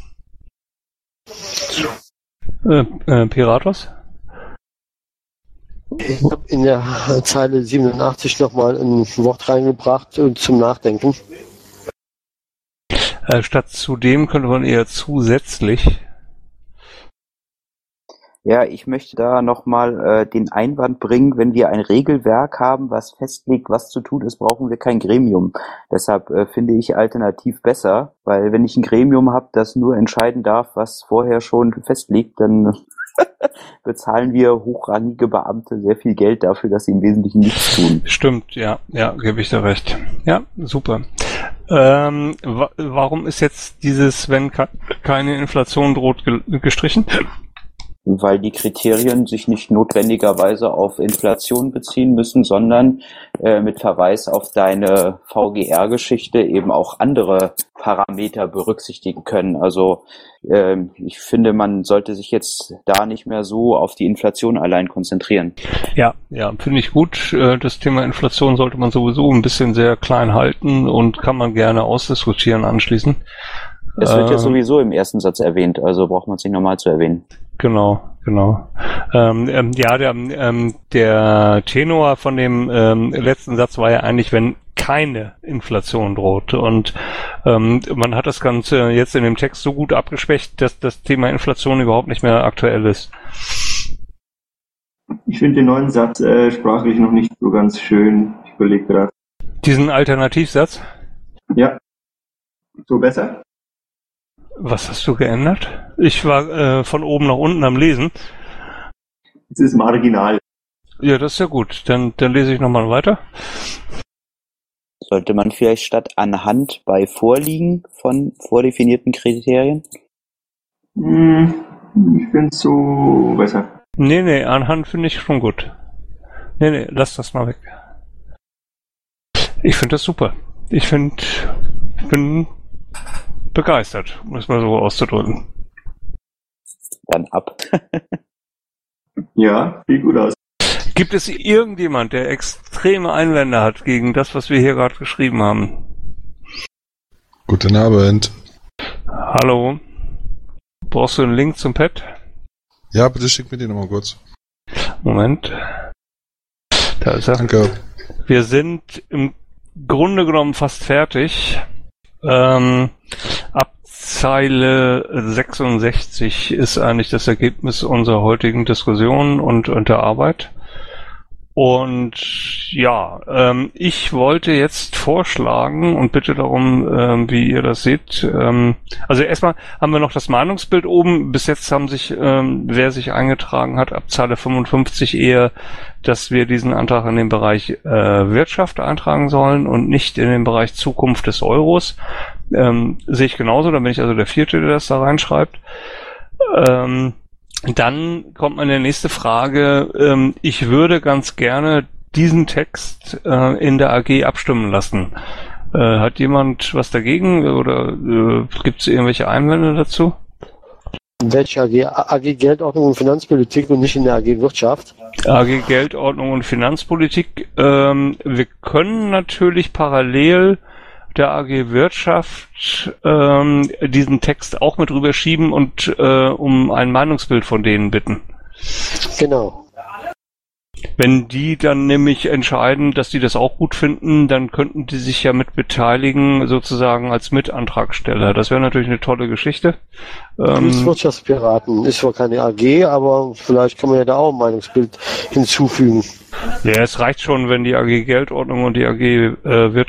Piratos? Ich habe in der Zeile 87 nochmal ein Wort reingebracht zum Nachdenken. Statt zudem könnte man eher zusätzlich. Ja, ich möchte da nochmal den Einwand bringen, wenn wir ein Regelwerk haben, was festlegt, was zu tun ist, brauchen wir kein Gremium. Deshalb finde ich alternativ besser, weil wenn ich ein Gremium habe, das nur entscheiden darf, was vorher schon festliegt, dann bezahlen wir hochrangige Beamte sehr viel Geld dafür, dass sie im Wesentlichen nichts tun. Stimmt, ja, gebe ich dir recht. Ja, super. Warum ist jetzt dieses, wenn keine Inflation droht, gestrichen? Weil die Kriterien sich nicht notwendigerweise auf Inflation beziehen müssen, sondern mit Verweis auf deine VGR-Geschichte eben auch andere Parameter berücksichtigen können. Also ich finde, man sollte sich jetzt da nicht mehr so auf die Inflation allein konzentrieren. Ja, finde ich gut. Das Thema Inflation sollte man sowieso ein bisschen sehr klein halten und kann man gerne ausdiskutieren anschließend. Es wird ja sowieso im ersten Satz erwähnt, also braucht man es nicht nochmal zu erwähnen. Genau. Der Tenor von dem letzten Satz war ja eigentlich, wenn keine Inflation droht. Und man hat das Ganze jetzt in dem Text so gut abgeschwächt, dass das Thema Inflation überhaupt nicht mehr aktuell ist. Ich finde den neuen Satz sprachlich noch nicht so ganz schön. Ich überlege gerade. Diesen Alternativsatz? Ja. So besser? Was hast du geändert? Ich war von oben nach unten am Lesen. Es ist marginal. Ja, das ist ja gut. Dann lese ich nochmal weiter. Sollte man vielleicht statt anhand bei Vorliegen von vordefinierten Kriterien? Ich finde es so besser. Nee, anhand finde ich schon gut. Nee, lass das mal weg. Ich finde das super. Ich bin begeistert, um es mal so auszudrücken. Dann ab. Ja, sieht gut aus. Gibt es irgendjemand, der extreme Einwände hat gegen das, was wir hier gerade geschrieben haben? Guten Abend. Hallo. Brauchst du einen Link zum Pad? Ja, bitte schick mir den nochmal kurz. Moment. Da ist er. Danke. Wir sind im Grunde genommen fast fertig. Ab Zeile 66 ist eigentlich das Ergebnis unserer heutigen Diskussion und der Arbeit. Und ja, ich wollte jetzt vorschlagen und bitte darum, wie ihr das seht. Also erstmal haben wir noch das Meinungsbild oben. Bis jetzt haben sich, wer sich eingetragen hat, ab Zeile 55 eher, dass wir diesen Antrag in den Bereich Wirtschaft eintragen sollen und nicht in den Bereich Zukunft des Euros. Sehe ich genauso, dann bin ich also der Vierte, der das da reinschreibt. Dann kommt meine nächste Frage. Ich würde ganz gerne diesen Text in der AG abstimmen lassen. Hat jemand was dagegen oder gibt es irgendwelche Einwände dazu? In welcher AG? AG Geldordnung und Finanzpolitik und nicht in der AG Wirtschaft? AG Geldordnung und Finanzpolitik. Wir können natürlich parallel der AG Wirtschaft diesen Text auch mit rüberschieben und um ein Meinungsbild von denen bitten. Genau. Wenn die dann nämlich entscheiden, dass die das auch gut finden, dann könnten die sich ja mit beteiligen, sozusagen als Mitantragsteller. Das wäre natürlich eine tolle Geschichte. Wirtschaftspiraten ist zwar keine AG, aber vielleicht kann man ja da auch ein Meinungsbild hinzufügen. Ja, es reicht schon, wenn die AG Geldordnung und die AG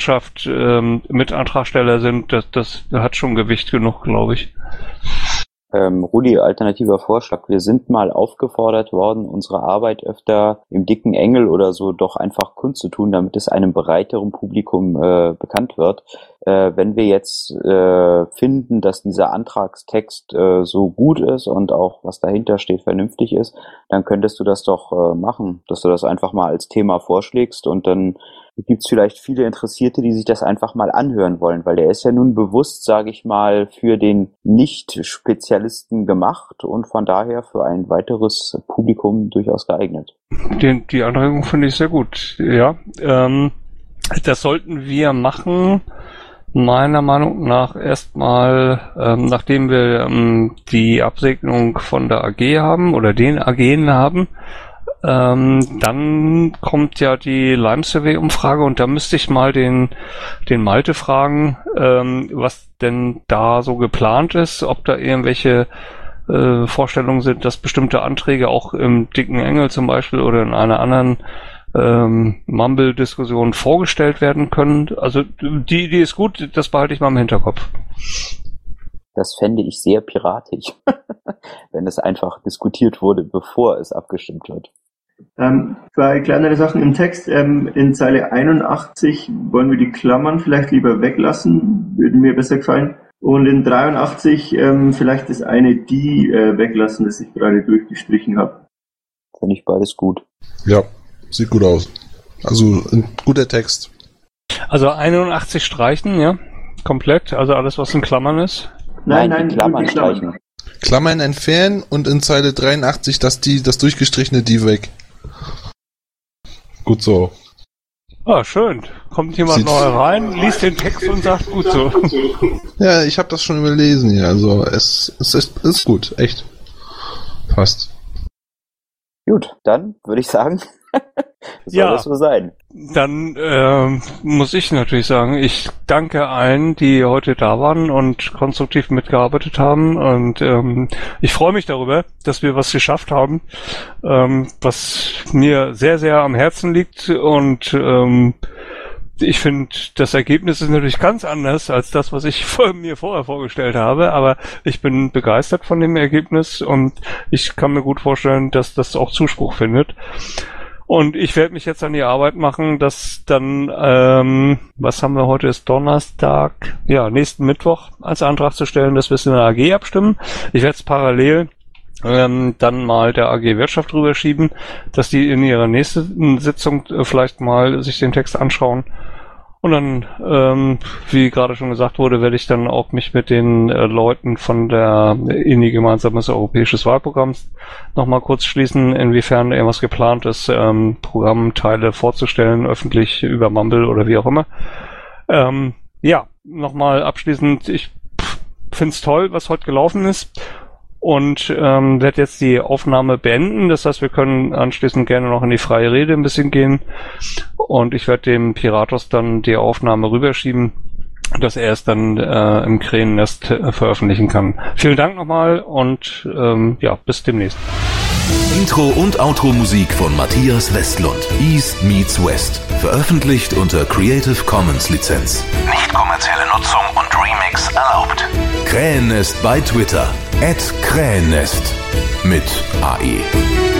Wirtschaft Mitantragsteller sind. Das hat schon Gewicht genug, glaube ich. Rudi, alternativer Vorschlag. Wir sind mal aufgefordert worden, unsere Arbeit öfter im Dicken Engel oder so doch einfach kundzutun, damit es einem breiteren Publikum bekannt wird. Wenn wir jetzt finden, dass dieser Antragstext so gut ist und auch was dahinter steht vernünftig ist, dann könntest du das doch machen, dass du das einfach mal als Thema vorschlägst und dann gibt's vielleicht viele Interessierte, die sich das einfach mal anhören wollen, weil der ist ja nun bewusst, sage ich mal, für den Nicht-Spezialisten gemacht und von daher für ein weiteres Publikum durchaus geeignet. Die Anregung finde ich sehr gut, ja. Das sollten wir machen, meiner Meinung nach erstmal, nachdem wir die Absegnung von der AG haben oder den AGen haben. Dann kommt ja die Lime-Survey-Umfrage und da müsste ich mal den Malte fragen, was denn da so geplant ist, ob da irgendwelche Vorstellungen sind, dass bestimmte Anträge auch im Dicken Engel zum Beispiel oder in einer anderen Mumble-Diskussion vorgestellt werden können. Also die Idee ist gut, das behalte ich mal im Hinterkopf. Das fände ich sehr piratisch, wenn es einfach diskutiert wurde, bevor es abgestimmt wird. Zwei kleinere Sachen im Text. In Zeile 81 wollen wir die Klammern vielleicht lieber weglassen, würde mir besser gefallen. Und in 83 vielleicht das eine die weglassen, das ich gerade durchgestrichen habe. Finde ich beides gut. Ja, sieht gut aus. Also ein guter Text. Also 81 streichen, ja? Komplett, also alles, was in Klammern ist? Nein, die Klammern streichen. Klammern entfernen und in Zeile 83 das durchgestrichene die weg. Gut so. Ah, schön. Kommt jemand neu rein, liest den Text und sagt gut so. Ja, ich habe das schon überlesen hier. Also es ist gut, echt. Passt. Gut, dann würde ich sagen, soll das so sein. Dann muss ich natürlich sagen, ich danke allen, die heute da waren und konstruktiv mitgearbeitet haben und ich freue mich darüber, dass wir was geschafft haben, was mir sehr, sehr am Herzen liegt und ich finde, das Ergebnis ist natürlich ganz anders als das, was ich mir vorher vorgestellt habe, aber ich bin begeistert von dem Ergebnis und ich kann mir gut vorstellen, dass das auch Zuspruch findet. Und ich werde mich jetzt an die Arbeit machen, dass dann, was haben wir heute, ist Donnerstag, ja, nächsten Mittwoch als Antrag zu stellen, dass wir es in der AG abstimmen. Ich werde es parallel dann mal der AG Wirtschaft rüberschieben, dass die in ihrer nächsten Sitzung vielleicht mal sich den Text anschauen. Und dann, wie gerade schon gesagt wurde, werde ich dann auch mich mit den Leuten von der INI Gemeinsames Europäisches Wahlprogramms nochmal kurz schließen, inwiefern irgendwas geplant ist, Programmteile vorzustellen, öffentlich über Mumble oder wie auch immer. Ja, nochmal abschließend, ich finde es toll, was heute gelaufen ist. Und werde jetzt die Aufnahme beenden. Das heißt, wir können anschließend gerne noch in die freie Rede ein bisschen gehen. Und ich werde dem Piratos dann die Aufnahme rüberschieben, dass er es dann im Krähennest veröffentlichen kann. Vielen Dank nochmal und ja, bis demnächst. Intro und Outro-Musik von Matthias Westlund. East meets West. Veröffentlicht unter Creative Commons Lizenz. Nicht kommerzielle Nutzung und Remix erlaubt. Krähennest bei Twitter. @Krähennest mit AE.